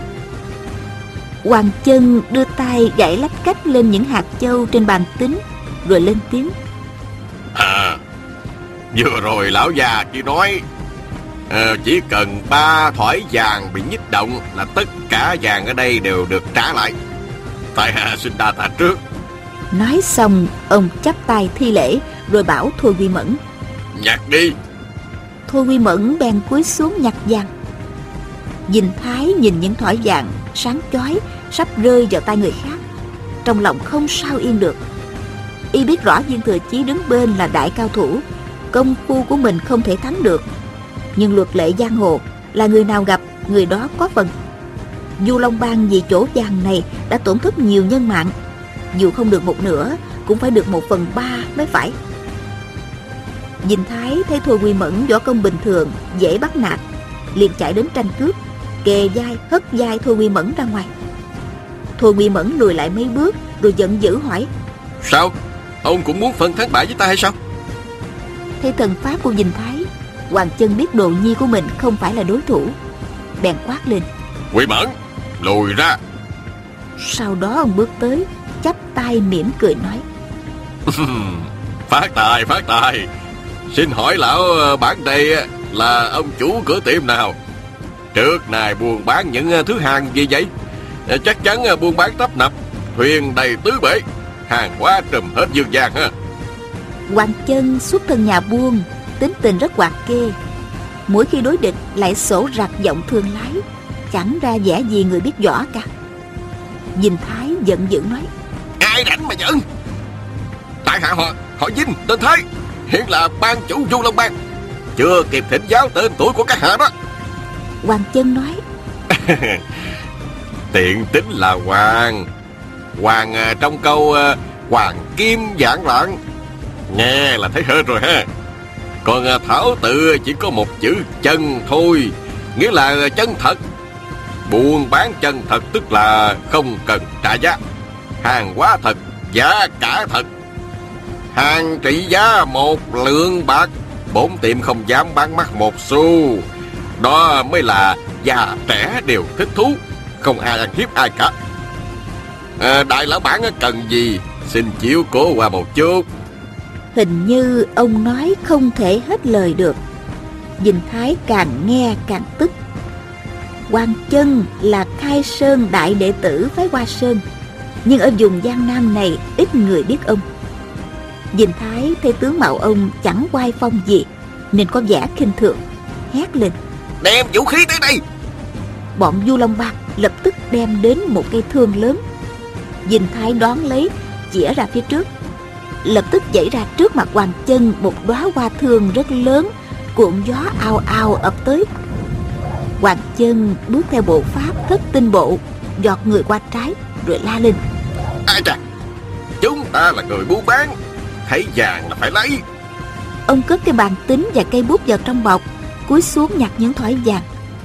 Hoàng Chân đưa tay gảy lách cách lên những hạt châu trên bàn tính, rồi lên tiếng: Vừa rồi lão già kia nói chỉ cần 3 thỏi vàng bị nhích động là tất cả vàng ở đây đều được trả lại. Tại hạ xin đa tạ trước. Nói xong ông chắp tay thi lễ rồi bảo Thôi Quy Mẫn: Nhặt đi. Thôi Quy Mẫn bèn cúi xuống nhặt vàng. Dinh Thái nhìn những thỏi vàng sáng chói sắp rơi vào tay người khác, trong lòng không sao yên được. Y biết rõ Viên Thừa Chí đứng bên là đại cao thủ, công phu của mình không thể thắng được, nhưng luật lệ giang hồ là người nào gặp người đó có phần. Du Long Bang vì chỗ vàng này đã tổn thất nhiều nhân mạng, dù không được một nửa cũng phải được 1/3 mới phải. Dinh Thái thấy Thôi Quy Mẫn võ công bình thường dễ bắt nạt, liền chạy đến tranh cướp, kề vai hất vai Thôi Quy Mẫn ra ngoài. Thôi Quy Mẫn lùi lại mấy bước rồi giận dữ hỏi: Sao? Ông cũng muốn phân thắng bại với ta hay sao? Thấy thần pháp của Dinh Thái, Hoàng Chân biết Đồ Nhi của mình không phải là đối thủ, bèn quát lên: Quy Mẫn, lùi ra. Sau đó ông bước tới, chắp tay mỉm cười nói: Phát tài. Xin hỏi lão bản đây là ông chủ cửa tiệm nào? Trước này buôn bán những thứ hàng gì vậy? Chắc chắn buôn bán tấp nập, thuyền đầy tứ bể, hàng hóa trùm hết dương gian ha. Hoàng Chân xuất thân nhà buôn, tính tình rất hoạt kê. Mỗi khi đối địch lại sổ rạc giọng thương lái, chẳng ra vẻ gì người biết võ cả. Dinh Thái giận dữ nói: Ai rảnh mà giận? Tại hạ họ Dinh, tên Thái, hiện là ban chủ Du Long Bang, chưa kịp thỉnh giáo tên tuổi của các hạ đó. Hoàng Chân nói: Tiện tính là Hoàng trong câu Hoàng Kim Vạn Loạn, nghe là thấy hên rồi ha. Còn thảo tự chỉ có một chữ chân thôi, nghĩa là chân thật. Buôn bán chân thật tức là không cần trả giá, hàng hóa thật, giá cả thật. Hàng trị giá 1 lượng bạc, 4 tiệm không dám bán mắc 1 xu. Đó mới là già trẻ đều thích thú, không ai ăn hiếp ai cả. Đại lão bản cần gì, xin chiếu cố qua một chút. Hình như ông nói không thể hết lời được. Dinh Thái càng nghe càng tức. Hoàng Chân là Khai Sơn đại đệ tử phái Hoa Sơn, nhưng ở vùng Giang Nam này ít người biết ông. Dinh Thái thấy tướng mạo ông chẳng oai phong gì, nên có vẻ khinh thường, hét lên: Đem vũ khí tới đây! Bọn Du Long Bang lập tức đem đến một cây thương lớn. Dinh Thái đón lấy, chĩa ra phía trước. Lập tức dãy ra trước mặt Hoàng Chân một đóa hoa thương rất lớn, cuộn gió ào ào ập tới. Hoàng Chân bước theo bộ pháp thất tinh bộ, giọt người qua trái rồi la lên: Ai chà, chúng ta là người buôn bán, thấy vàng là phải lấy. Ông cất cái bàn tính và cây bút vào trong bọc, cúi xuống nhặt những thỏi vàng.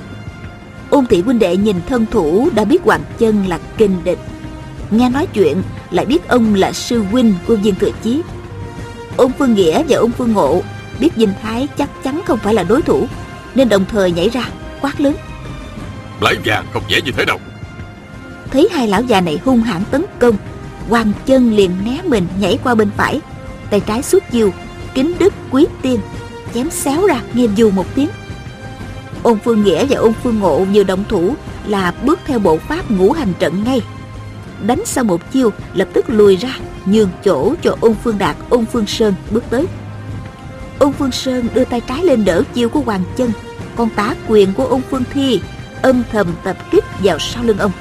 Ôn Thị huynh đệ nhìn thân thủ đã biết Hoàng Chân là kình địch, nghe nói chuyện lại biết ông là sư huynh của Viên Thừa Chí. Ôn Phương Nghĩa và Ôn Phương Ngộ biết Dinh Thái chắc chắn không phải là đối thủ, nên đồng thời nhảy ra quát lớn: Lấy vàng không dễ như thế đâu. Thấy hai lão già này hung hãn tấn công, Hoàng Chân liền né mình nhảy qua bên phải, tay trái xuất chiêu Kính Đức Quý Tiên, chém xéo ra nghe dù một tiếng. Ôn Phương Nghĩa và Ôn Phương Ngộ vừa động thủ là bước theo bộ pháp ngũ hành trận ngay. Đánh xong một chiêu lập tức lùi ra, nhường chỗ cho Ôn Phương Đạt, Ôn Phương Sơn bước tới. Ôn Phương Sơn đưa tay trái lên đỡ chiêu của Hoàng Chân, còn tả quyền của Ôn Phương Thi âm thầm tập kích vào sau lưng ông.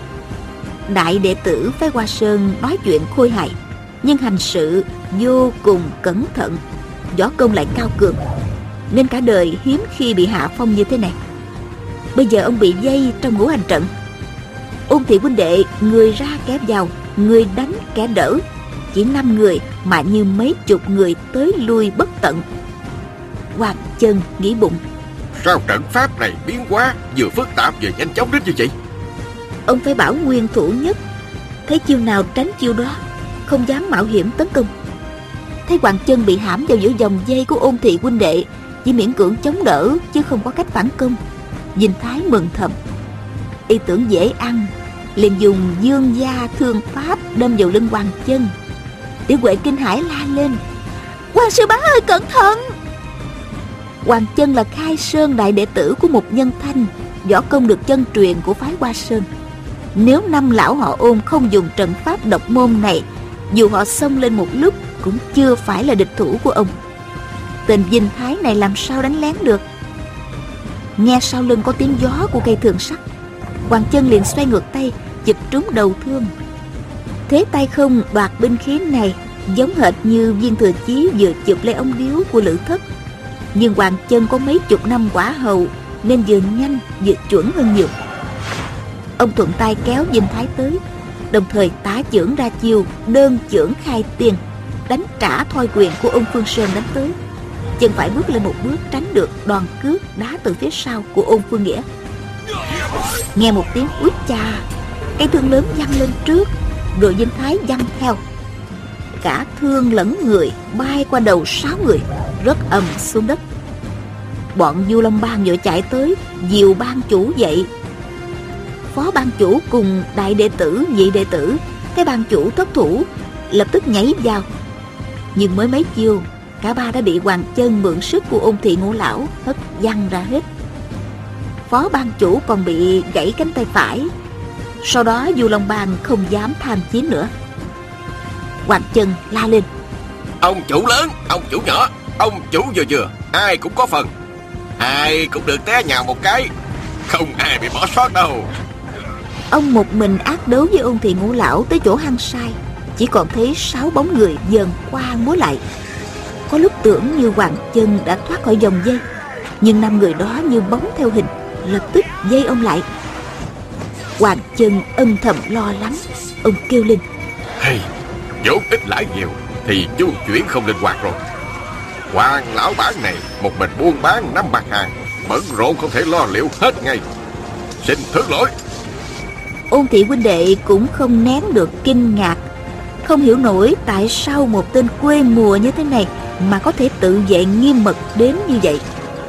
Đại đệ tử phái Hoa Sơn nói chuyện khôi hài, nhưng hành sự vô cùng cẩn thận, võ công lại cao cường, nên cả đời hiếm khi bị hạ phong như thế này. Bây giờ ông bị dây trong ngũ hành trận. Ôn Thị huynh đệ người ra kẻ vào, người đánh kẻ đỡ, chỉ 5 người mà như mấy chục người tới lui bất tận. Hoàng Chân nghĩ bụng: Sao trận pháp này biến hóa vừa phức tạp vừa nhanh chóng đến như vậy? Ông phải bảo nguyên thủ nhất, thấy chiêu nào tránh chiêu đó, không dám mạo hiểm tấn công. Thấy Hoàng Chân bị hãm vào giữa vòng dây của Ôn Thị huynh đệ, chỉ miễn cưỡng chống đỡ chứ không có cách phản công. Dinh Thái mừng thầm, y tưởng dễ ăn, liền dùng dương gia thương pháp đâm vào lưng Hoàng Chân. Tiểu Huệ kinh hãi la lên: Hoàng sư bá ơi, cẩn thận! Hoàng Chân là Khai Sơn đại đệ tử của một nhân thanh, võ công được chân truyền của phái Hoa Sơn. Nếu 5 lão họ Ôn không dùng trận pháp độc môn này, dù họ xông lên một lúc cũng chưa phải là địch thủ của ông. Tên Dinh Thái này làm sao đánh lén được? Nghe sau lưng có tiếng gió của cây thường sắt, Hoàng Chân liền xoay ngược tay chụp trúng đầu thương. Thế tay không đoạt binh khí này giống hệt như Viên Thừa Chí vừa chụp lấy ống điếu của Lữ Thất, nhưng Hoàng Chân có mấy chục năm quả hầu nên vừa nhanh vừa chuẩn hơn nhiều. Ông thuận tay kéo Dinh Thái tới, đồng thời tá chưởng ra chiêu đơn chưởng khai tiên, đánh trả thoi quyền của Ôn Phương Sơn đánh tới. Chân phải bước lên một bước tránh được đòn cước đá từ phía sau của Ôn Phương Nghĩa. Nghe một tiếng úi cha, Cây thương lớn văng lên trước, rồi Dinh Thái văng theo. Cả thương lẫn người bay qua đầu 6 người, rớt ầm xuống đất. Bọn Du Long Bang vội chạy tới dìu ban chủ dậy. Phó ban chủ cùng đại đệ tử, nhị đệ tử thấy ban chủ thất thủ, lập tức nhảy vào. Nhưng mới mấy chiêu, cả ba đã bị Hoàng Chân mượn sức của Ôn Thị Ngũ Lão hất văng ra hết. Phó ban chủ còn bị gãy cánh tay phải. Sau đó Du Long Bang không dám tham chiến nữa. Hoàng Chân la lên: Ông chủ lớn, ông chủ nhỏ, ông chủ vừa, ai cũng có phần. Ai cũng được té nhào một cái, không ai bị bỏ sót đâu. Ông một mình ác đấu với Ôn Thị Ngũ Lão tới chỗ hang sai, chỉ còn thấy 6 bóng người dần qua múa lại. Có lúc tưởng như Hoàng Chân đã thoát khỏi vòng dây, nhưng 5 người đó như bóng theo hình, lập tức dây ông lại. Hoàng Chân âm thầm lo lắng. Ông kêu lên: Hey, vốn ít lãi nhiều thì chu chuyển không linh hoạt rồi. Hoàng lão bản này một mình buôn bán 5 mặt hàng, bận rộn không thể lo liệu hết ngay. Xin thứ lỗi. Ôn Thị huynh đệ cũng không nén được kinh ngạc, không hiểu nổi tại sao một tên quê mùa như thế này mà có thể tự vệ nghiêm mật đến như vậy.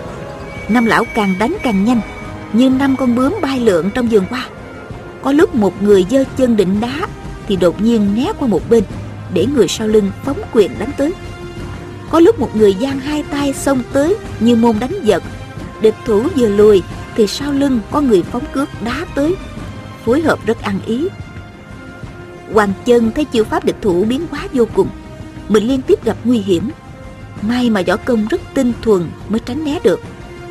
5 lão càng đánh càng nhanh, như 5 con bướm bay lượn trong vườn hoa. Có lúc một người giơ chân định đá thì đột nhiên né qua một bên, để người sau lưng phóng quyền đánh tới. Có lúc một người giang 2 tay xông tới như môn đánh giật, địch thủ vừa lùi thì sau lưng có người phóng cước đá tới, phối hợp rất ăn ý. Hoàng Chân thấy chiêu pháp địch thủ biến hóa vô cùng, mình liên tiếp gặp nguy hiểm, may mà võ công rất tinh thuần mới tránh né được.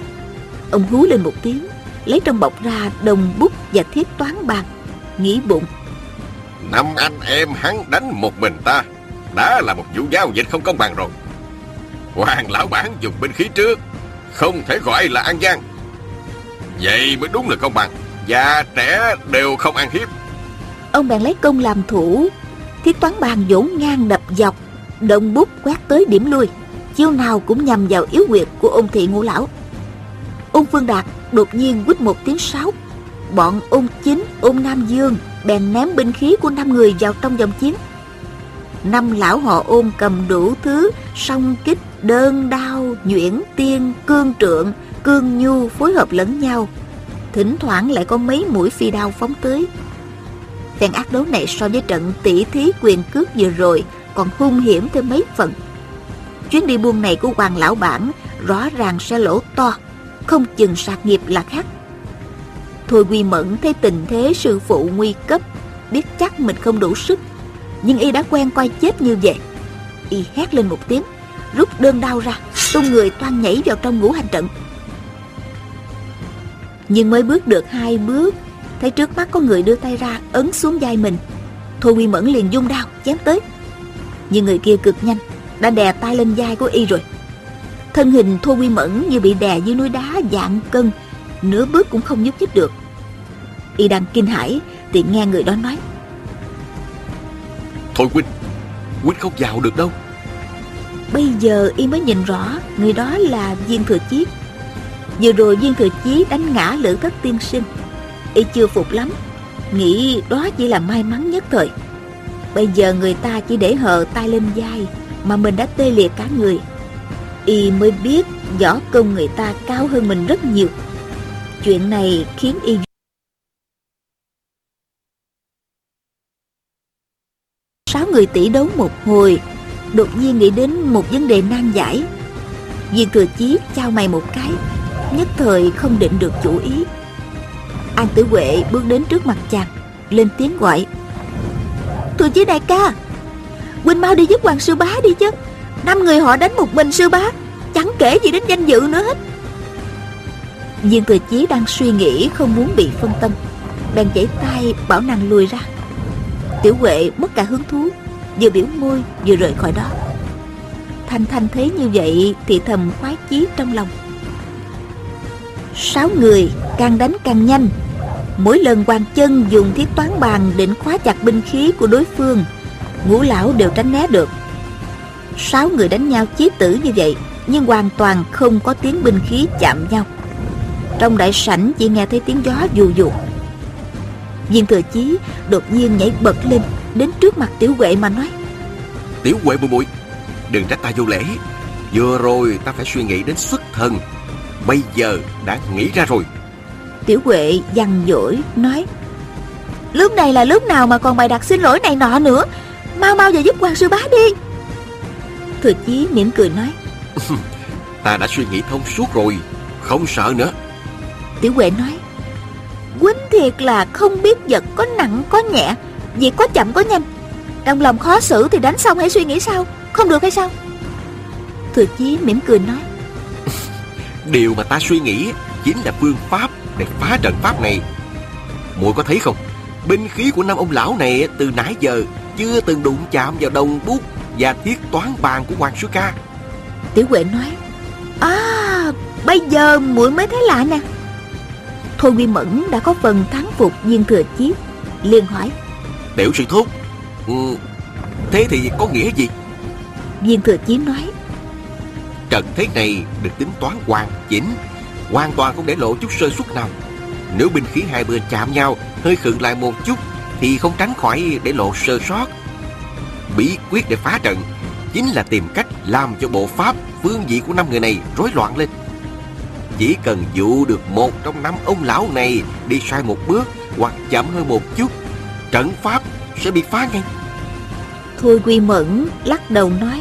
Ông hú lên một tiếng, lấy trong bọc ra đồng bút và thiết toán bàn, nghĩ bụng: 5 anh em hắn đánh một mình ta, đã là một vụ giao dịch không công bằng rồi. Hoàng lão bản dùng binh khí trước, không thể gọi là ăn gian. Vậy mới đúng là công bằng, già trẻ đều không ăn hiếp. Ông bèn lấy công làm thủ, thiết toán bàn vỗ ngang đập dọc, đồng bút quét tới điểm lui, chiêu nào cũng nhằm vào yếu huyệt của Ôn Thị Ngũ Lão. Ôn Phương Đạt đột nhiên quýt một tiếng sáo. Bọn Ôn Chính, Ôn Nam Dương bèn ném binh khí của 5 người vào trong vòng chiến. 5 lão họ Ôn cầm đủ thứ song kích, đơn đao, nhuyễn tiên, cương trượng, cương nhu phối hợp lẫn nhau, thỉnh thoảng lại có mấy mũi phi đao phóng tới. Phen ác đấu này so với trận tỷ thí quyền cước vừa rồi còn hung hiểm thêm mấy phần. Chuyến đi buôn này của Hoàng lão bản rõ ràng sẽ lỗ to, không chừng sạc nghiệp là khác. Thôi Quy Mẫn thấy tình thế sư phụ nguy cấp, biết chắc mình không đủ sức, nhưng y đã quen coi chết như vậy. Y hét lên một tiếng, rút đơn đao ra, tung người toan nhảy vào trong ngũ hành trận. Nhưng mới bước được 2 bước, thấy trước mắt có người đưa tay ra ấn xuống vai mình. Thôi Quy Mẫn liền vung đao chém tới, nhưng người kia cực nhanh, đã đè tay lên vai của y rồi. Thân hình Thôi Quy Mẫn như bị đè dưới núi đá vạn cân, nửa bước cũng không nhúc nhích được. Y đang kinh hãi thì nghe người đó nói: Thôi huynh không vào được đâu. Bây giờ y mới nhìn rõ người đó là Viên Thừa Chí. Vừa rồi Viên Thừa Chí đánh ngã Lữ Thất tiên sinh, y chưa phục lắm, nghĩ đó chỉ là may mắn nhất thời. Bây giờ người ta chỉ để hờ tay lên vai mà mình đã tê liệt cả người. Y mới biết võ công người ta cao hơn mình rất nhiều. Chuyện này khiến y 6 người tỷ đấu một hồi, đột nhiên nghĩ đến một vấn đề nan giải. Viên Thừa Chí chau mày một cái, nhất thời không định được chủ ý. An Tử Huệ bước đến trước mặt chàng, lên tiếng gọi: Thừa Chí đại ca, huynh mau đi giúp Hoàng sư bá đi chứ. 5 người họ đánh một mình sư bá, chẳng kể gì đến danh dự nữa hết. Viên Thừa Chí đang suy nghĩ, không muốn bị phân tâm, bèn giãy tay bảo nàng lùi ra. Tiểu Huệ mất cả hứng thú, vừa biểu môi vừa rời khỏi đó. Thanh Thanh thấy như vậy thì thầm khoái chí trong lòng. 6 người càng đánh càng nhanh. Mỗi lần Hoàng Chân dùng thiết toán bàn định khóa chặt binh khí của đối phương, Ngũ lão đều tránh né được. 6 người đánh nhau chí tử như vậy, nhưng hoàn toàn không có tiếng binh khí chạm nhau. Trong đại sảnh chỉ nghe thấy tiếng gió vù vù. Viên Thừa Chí đột nhiên nhảy bật lên, đến trước mặt Tiểu Huệ mà nói: Tiểu Huệ muội muội, đừng trách ta vô lễ. Vừa rồi ta phải suy nghĩ đến xuất thân, bây giờ đã nghĩ ra rồi. Tiểu Huệ giằng dỗi nói: Lúc này là lúc nào mà còn bày đặt xin lỗi này nọ nữa, mau mau về giúp Hoàng sư bá đi. Thừa Chí mỉm cười nói: Ta đã suy nghĩ thông suốt rồi, không sợ nữa. Tiểu Huệ nói: Huynh thiệt là không biết vật có nặng có nhẹ, việc có chậm có nhanh. Trong lòng khó xử thì đánh xong hãy suy nghĩ sau, không được hay sao? Thừa Chí mỉm cười nói: Điều mà ta suy nghĩ chính là phương pháp để phá trận pháp này. Muội có thấy không, binh khí của năm ông lão này từ nãy giờ chưa từng đụng chạm vào đồng bút và thiết toán bàn của Hoàng sư ca. Tiểu Huệ nói: Bây giờ muội mới thấy lạ nè. Thôi Quy Mẫn đã có phần thắng phục Viên Thừa Chí, liền hỏi: Tiểu sư thúc, thế thì có nghĩa gì? Viên Thừa Chí nói: Trận thế này được tính toán hoàn chỉnh, hoàn toàn không để lộ chút sơ suất nào. Nếu binh khí hai bên chạm nhau hơi khựng lại một chút thì không tránh khỏi để lộ sơ sót. Bí quyết để phá trận chính là tìm cách làm cho bộ pháp phương vị của năm người này rối loạn lên. Chỉ cần dụ được một trong năm ông lão này đi sai một bước hoặc chậm hơn một chút, trận pháp sẽ bị phá ngay. Thôi Quy Mẫn lắc đầu nói: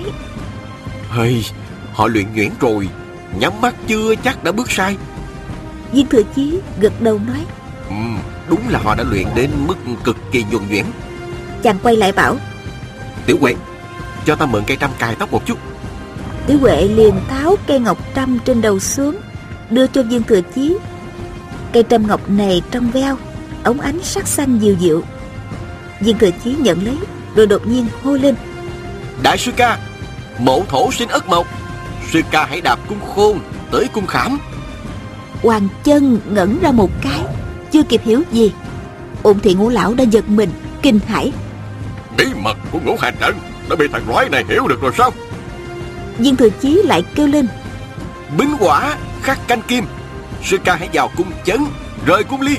Hơi, họ luyện nhuyễn rồi, nhắm mắt chưa chắc đã bước sai. Viên Thừa Chí gật đầu nói: Đúng là họ đã luyện đến mức cực kỳ nhuần nhuyễn. Chàng quay lại bảo: Tiểu Huệ, cho ta mượn cây trăm cài tóc một chút. Tiểu Huệ liền tháo cây ngọc trăm trên đầu xuống, đưa cho Viên Thừa Chí. Cây trăm ngọc này trong veo, ống ánh sắc xanh dịu dịu. Viên Thừa Chí nhận lấy, rồi đột nhiên hô lên: Đại sư ca, mộ thổ sinh ất mộc, sư ca hãy đạp cung khôn tới cung khảm. Hoàng Chân ngẩn ra một cái, chưa kịp hiểu gì. Ôn Thị Ngũ lão đã giật mình kinh hãi: Bí mật của Ngũ Hành trận đã bị thằng rói này hiểu được rồi sao? Viên Thừa Chí lại kêu lên: Bính hỏa khắc canh kim, sư ca hãy vào cung chấn, rời cung ly.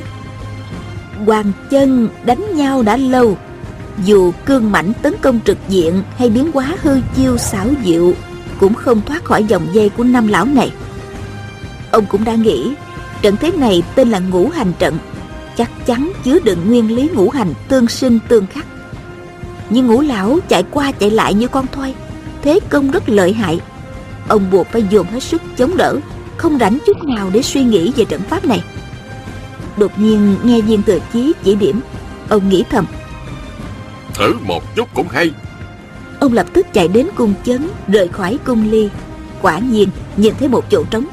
Hoàng Chân đánh nhau đã lâu, dù cương mãnh tấn công trực diện hay biến hóa hư chiêu xảo diệu, cũng không thoát khỏi vòng dây của năm lão này. Ông cũng đã nghĩ trận thế này tên là Ngũ Hành trận, chắc chắn chứa đựng nguyên lý ngũ hành tương sinh tương khắc. Nhưng Ngũ lão chạy qua chạy lại như con thoi, thế công rất lợi hại. Ông buộc phải dồn hết sức chống đỡ, không rảnh chút nào để suy nghĩ về trận pháp này. Đột nhiên nghe Viên Thừa Chí chỉ điểm, ông nghĩ thầm: Thử một chút cũng hay. Ông lập tức chạy đến cung chấn, rời khỏi cung ly. Quả nhiên nhìn thấy một chỗ trống.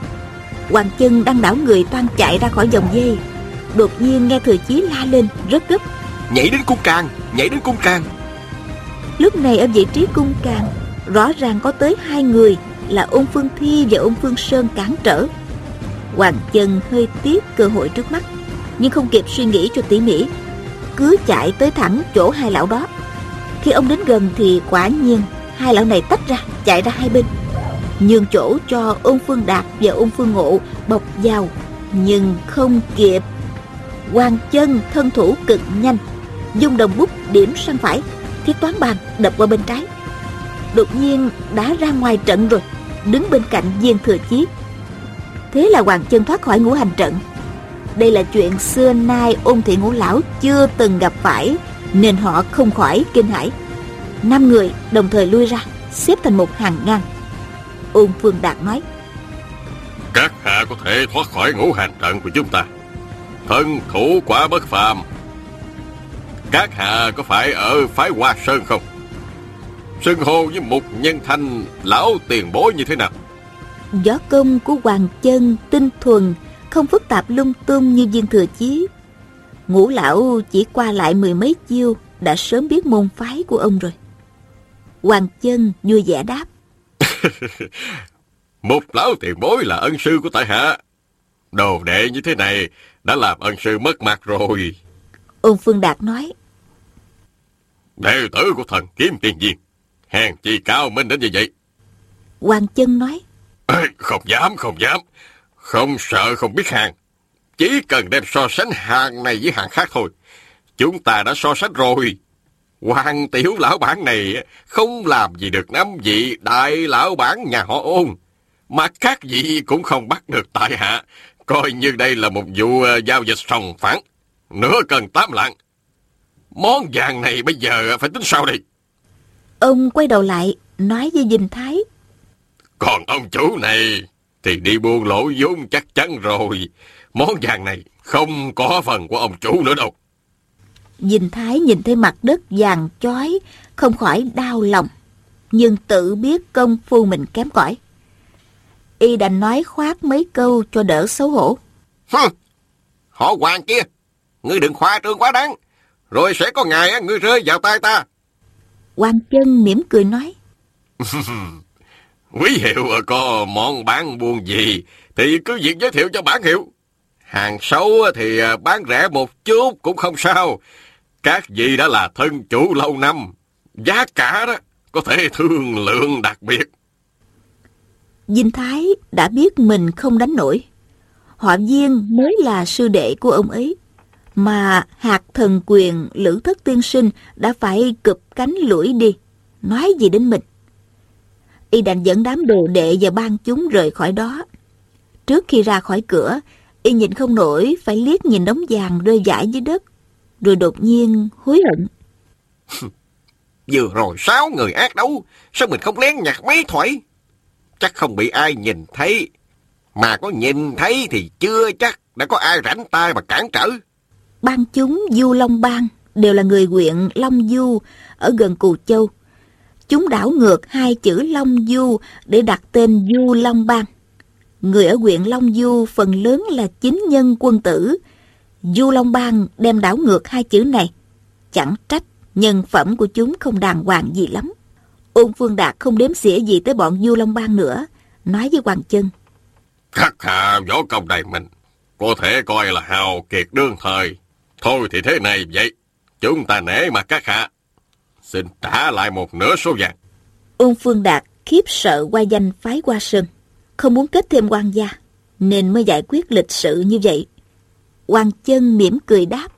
Hoàng Chân đang đảo người toan chạy ra khỏi vòng dây, đột nhiên nghe Thừa Chí la lên rất gấp: Nhảy đến cung càng, nhảy đến cung càng. Lúc này ở vị trí cung càng, rõ ràng có tới hai người là Ôn Phương Thi và Ôn Phương Sơn cản trở. Hoàng Chân hơi tiếc cơ hội trước mắt, nhưng không kịp suy nghĩ cho tỉ mỉ, cứ chạy tới thẳng chỗ hai lão đó. Khi ông đến gần thì quả nhiên hai lão này tách ra, chạy ra hai bên, nhường chỗ cho Ôn Phương Đạt và Ôn Phương Ngộ bọc vào, nhưng không kịp. Hoàng Chân thân thủ cực nhanh, dùng đồng bút điểm sang phải, thiết toán bàn đập qua bên trái, đột nhiên đã ra ngoài trận rồi, đứng bên cạnh Viên Thừa Chí. Thế là Hoàng Chân thoát khỏi Ngũ Hành trận. Đây là chuyện xưa nay Ôn Thị Ngũ lão chưa từng gặp phải, nên họ không khỏi kinh hãi. 5 người đồng thời lui ra, xếp thành một hàng ngang. Ôn Phương Đạt nói: Các hạ có thể thoát khỏi Ngũ Hành trận của chúng ta, thân thủ quả bất phàm. Các hạ có phải ở phái Hoa Sơn không? Xưng hô với Mục Nhân Thanh lão tiền bối như thế nào? Võ công của Hoàng Chân tinh thuần, không phức tạp lung tung như Viên Thừa Chí. Ngũ lão chỉ qua lại 10 mấy chiêu đã sớm biết môn phái của ông rồi. Hoàng Chân vui vẻ đáp: Mục lão tiền bối là ân sư của tại hạ. Đồ đệ như thế này đã làm ân sư mất mặt rồi. Ôn Phương Đạt nói: Đệ tử của Thần Kiếm Tiên Viên, hèn chi cao minh đến như vậy. Hoàng Chân nói: Không dám, không sợ không biết hàng. Chỉ cần đem so sánh hàng này với hàng khác thôi. Chúng ta đã so sánh rồi. Hoàng tiểu lão bản này không làm gì được năm vị đại lão bản nhà họ Ôn, mà các vị cũng không bắt được tại hạ. Coi như đây là một vụ giao dịch sòng phẳng. Nửa cân 8 lạng. Món vàng này bây giờ phải tính sao đây? Ông quay đầu lại, nói với Dinh Thái. Còn ông chủ này thì đi buôn lỗ vốn chắc chắn rồi. Món vàng này không có phần của ông chủ nữa đâu. Dinh Thái nhìn thấy mặt đất vàng chói, không khỏi đau lòng, nhưng tự biết công phu mình kém cỏi. Y đành nói khoác mấy câu cho đỡ xấu hổ. Họ Hoàng kia, ngươi đừng khoa trương quá đáng, rồi sẽ có ngày ngươi rơi vào tay ta. Hoàng Chân mỉm cười nói. Quý hiệu có món bán buôn gì thì cứ việc giới thiệu cho bản hiệu. Hàng xấu thì bán rẻ một chút cũng không sao. Các vị đã là thân chủ lâu năm, giá cả đó có thể thương lượng đặc biệt. Dinh Thái đã biết mình không đánh nổi. Họa Viên mới là sư đệ của ông ấy, mà hạt thần quyền Lữ Thất tiên sinh đã phải cụp cánh lủi đi, nói gì đến mình. Y đành dẫn đám đồ đệ và ban chúng rời khỏi đó. Trước khi ra khỏi cửa, Y nhìn không nổi phải liếc nhìn đống vàng rơi rải dưới đất, rồi đột nhiên hối hận. Vừa rồi 6 người ác đấu, sao mình không lén nhặt mấy thỏi? Chắc không bị ai nhìn thấy, mà có nhìn thấy thì chưa chắc đã có ai rảnh tay mà cản trở. Ban chúng Du Long Bang đều là người huyện Long Du ở gần Cù Châu. Chúng đảo ngược 2 chữ Long Du để đặt tên Du Long Bang. Người ở huyện Long Du phần lớn là chính nhân quân tử. Du Long Bang đem đảo ngược 2 chữ này. Chẳng trách nhân phẩm của chúng không đàng hoàng gì lắm. Ôn Phương Đạt không đếm xỉa gì tới bọn Du Long Bang nữa, nói với Hoàng Chân. Các hạ võ công đầy mình, có thể coi là hào kiệt đương thời. Thôi thì thế này vậy, chúng ta nể mặt các hạ, xin trả lại một nửa số vàng. Ôn Phương Đạt khiếp sợ qua danh phái Hoa Sơn, không muốn kết thêm quan gia, nên mới giải quyết lịch sự như vậy. Hoàng Chân mỉm cười đáp.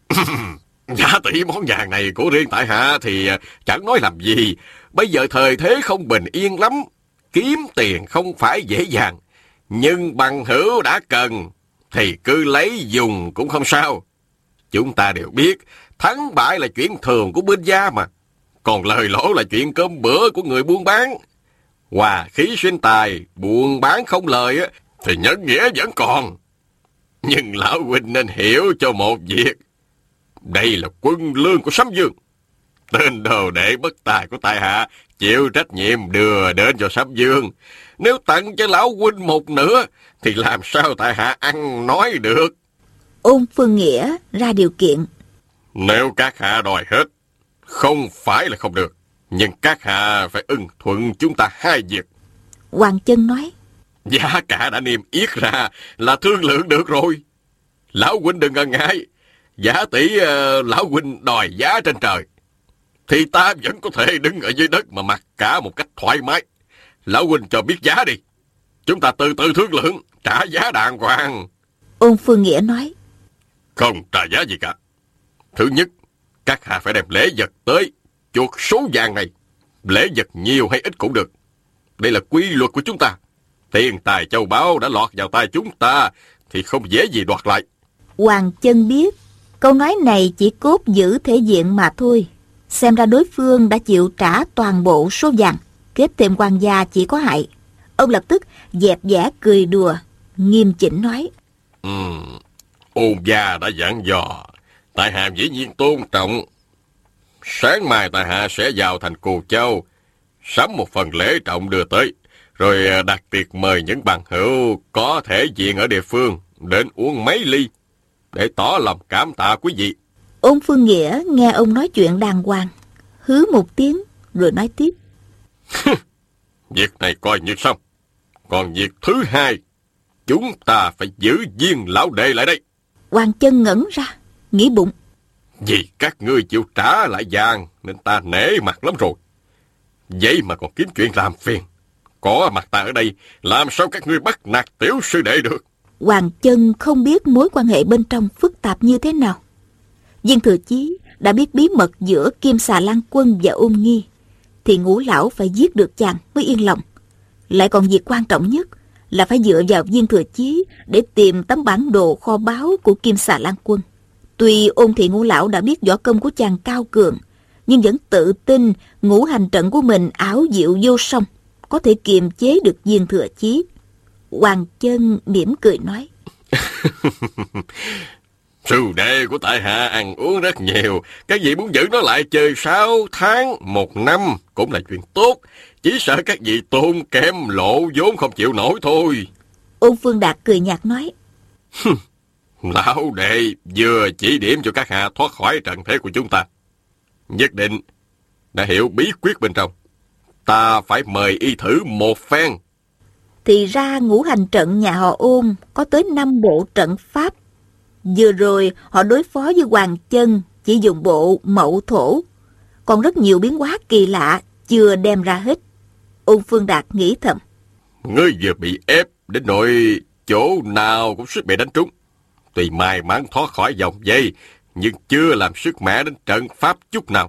Giá tỷ món vàng này của riêng tại hạ thì chẳng nói làm gì. Bây giờ thời thế không bình yên lắm, kiếm tiền không phải dễ dàng. Nhưng bằng hữu đã cần thì cứ lấy dùng cũng không sao. Chúng ta đều biết thắng bại là chuyện thường của bên gia mà. Còn lời lỗ là chuyện cơm bữa của người buôn bán. Hòa khí sinh tài, buôn bán không lời thì nhân nghĩa vẫn còn. Nhưng lão huynh nên hiểu cho một việc. Đây là quân lương của Sấm Dương. Tên đồ đệ bất tài của tại hạ chịu trách nhiệm đưa đến cho Sấm Dương. Nếu tặng cho lão huynh một nửa thì làm sao tại hạ ăn nói được. Ôn Phương Nghĩa ra điều kiện. Nếu các hạ đòi hết, không phải là không được, nhưng các hạ phải ưng thuận chúng ta 2 việc. Hoàng Chân nói. Giá cả đã niêm yết ra là thương lượng được rồi. Lão huynh đừng ngần ngại. Giả tỷ lão huynh đòi giá trên trời, thì ta vẫn có thể đứng ở dưới đất mà mặc cả một cách thoải mái. Lão huynh cho biết giá đi, chúng ta từ từ thương lượng, trả giá đàng hoàng. Ôn Phương Nghĩa nói. Không trả giá gì cả. Thứ nhất, các hạ phải đem lễ vật tới chuộc số vàng này. Lễ vật nhiều hay ít cũng được. Đây là quy luật của chúng ta. Tiền tài châu báu đã lọt vào tay chúng ta thì không dễ gì đoạt lại. Hoàng Chân biết câu nói này chỉ cốt giữ thể diện mà thôi. Xem ra đối phương đã chịu trả toàn bộ số vàng, kết thêm quan gia chỉ có hại. Ông lập tức dẹp vẻ cười đùa, nghiêm chỉnh nói. Ôn gia đã dặn dò, tại hạ dĩ nhiên tôn trọng. Sáng mai tại hạ sẽ vào thành Cù Châu, sắm một phần lễ trọng đưa tới, rồi đặt tiệc mời những bằng hữu có thể diện ở địa phương đến uống mấy ly để tỏ lòng cảm tạ quý vị. Ôn Phương Nghĩa nghe ông nói chuyện đàng hoàng, hứ một tiếng rồi nói tiếp. Việc này coi như xong. Còn việc thứ hai, chúng ta phải giữ Viên lão đệ lại đây. Hoàng Chân ngẩn ra, nghĩ bụng. Vì các ngươi chịu trả lại vàng nên ta nể mặt lắm rồi. Vậy mà còn kiếm chuyện làm phiền. Có mặt ta ở đây, làm sao các ngươi bắt nạt tiểu sư đệ được? Hoàng Chân không biết mối quan hệ bên trong phức tạp như thế nào. Viên Thừa Chí đã biết bí mật giữa Kim Xà Lan Quân và Ôn Nghi, thì Ngũ lão phải giết được chàng mới yên lòng. Lại còn việc quan trọng nhất là phải dựa vào Viên Thừa Chí để tìm tấm bản đồ kho báu của Kim Xà Lan Quân. Tuy Ôn Thị Ngũ lão đã biết võ công của chàng cao cường, nhưng vẫn tự tin ngũ hành trận của mình ảo diệu vô song, có thể kiềm chế được Viên Thừa Chí. Hoàng Chân mỉm cười nói: Sư đệ của tại hạ ăn uống rất nhiều, các vị muốn giữ nó lại chơi 6 tháng, 1 năm cũng là chuyện tốt. Chỉ sợ các vị tôn kém lộ vốn không chịu nổi thôi. Ôn Phương Đạt cười nhạt nói: Lão đệ vừa chỉ điểm cho các hạ thoát khỏi trận thế của chúng ta, nhất định đã hiểu bí quyết bên trong. Ta phải mời y thử một phen. Thì ra ngũ hành trận nhà họ Ôn có tới 5 bộ trận pháp. Vừa rồi họ đối phó với Hoàng Chân chỉ dùng bộ Mậu Thổ, còn rất nhiều biến hóa kỳ lạ chưa đem ra hết. Ôn Phương Đạt nghĩ thầm: Ngươi vừa bị ép đến nỗi chỗ nào cũng suýt bị đánh trúng. Tuy may mắn thoát khỏi vòng dây, nhưng chưa làm sức mẻ đến trận pháp chút nào.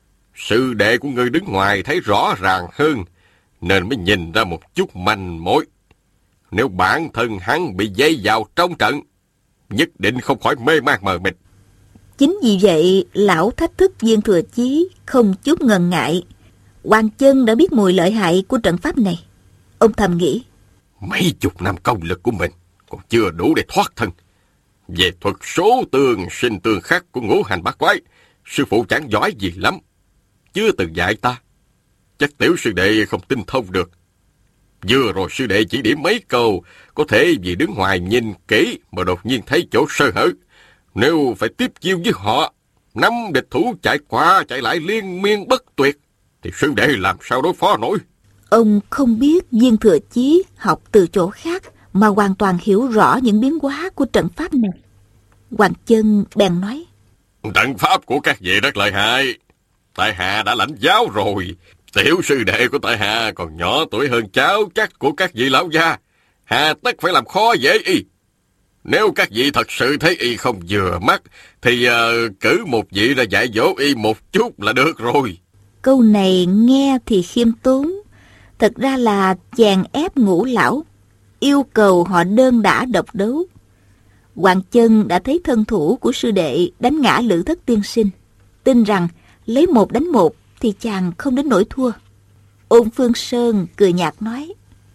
Sư đệ của ngươi đứng ngoài thấy rõ ràng hơn, nên mới nhìn ra một chút manh mối. Nếu bản thân hắn bị dây vào trong trận, nhất định không khỏi mê man mờ mịt. Chính vì vậy, lão thách thức Viên Thừa Chí không chút ngần ngại. Hoàng Chân đã biết mùi lợi hại của trận pháp này. Ông thầm nghĩ: Mấy chục năm công lực của mình còn chưa đủ để thoát thân. Về thuật số tương sinh tương khắc của ngũ hành bát quái, sư phụ chẳng giỏi gì lắm, chưa từng dạy ta. Chắc tiểu sư đệ không tinh thông được. Vừa rồi sư đệ chỉ điểm mấy câu, có thể vì đứng ngoài nhìn kỹ mà đột nhiên thấy chỗ sơ hở. Nếu phải tiếp chiêu với họ, nắm địch thủ chạy qua chạy lại liên miên bất tuyệt, thì sư đệ làm sao đối phó nổi. Ông không biết Viên Thừa Chí học từ chỗ khác mà hoàn toàn hiểu rõ những biến hóa của trận pháp này. Hoàng Chân bèn nói: Trận pháp của các vị rất lợi hại, tại hạ đã lãnh giáo rồi. Tiểu sư đệ của tại hạ còn nhỏ tuổi hơn cháu chắc của các vị lão gia, hà tất phải làm khó dễ y. Nếu các vị thật sự thấy y không vừa mắt, thì cử một vị ra dạy dỗ y một chút là được rồi. Câu này nghe thì khiêm tốn, thật ra là chèn ép Ngũ lão, yêu cầu họ đơn đả độc đấu. Hoàng Chân đã thấy thân thủ của sư đệ đánh ngã Lữ Thất tiên sinh, tin rằng lấy 1 đánh 1 thì chàng không đến nỗi thua. Ôn Phương Sơn cười nhạt nói: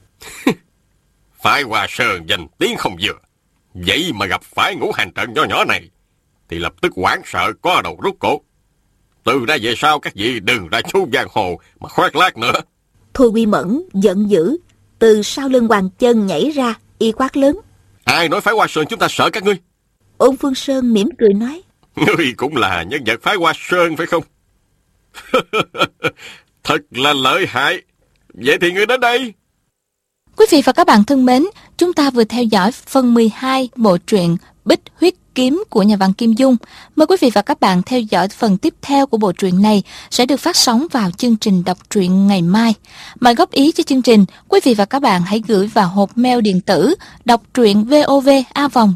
Phái Hoa Sơn danh tiếng không vừa, vậy mà gặp phải ngũ hành trận nho nhỏ này thì lập tức hoảng sợ có đầu rút cổ. Từ ra về sau các vị đừng ra chu giang hồ mà khoác lác nữa. Thôi Quy Mẫn giận dữ, từ sau lưng Hoàng Chân nhảy ra, y quát lớn: Ai nói phái Hoa Sơn chúng ta sợ các ngươi? Ôn Phương Sơn mỉm cười nói: Ngươi cũng là nhân vật phái Hoa Sơn phải không? Thật là lợi hại. Vậy thì ngươi đến đây. Quý vị và các bạn thân mến, chúng ta vừa theo dõi phần 12 bộ truyện Bích Huyết Kiếm của nhà văn Kim Dung. Mời quý vị và các bạn theo dõi phần tiếp theo của bộ truyện này sẽ được phát sóng vào chương trình đọc truyện ngày mai. Mời góp ý cho chương trình, quý vị và các bạn hãy gửi vào hộp mail điện tử đọc truyện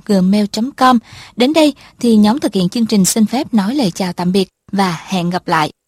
vov@gmail.com. Đến đây thì nhóm thực hiện chương trình xin phép nói lời chào tạm biệt và hẹn gặp lại.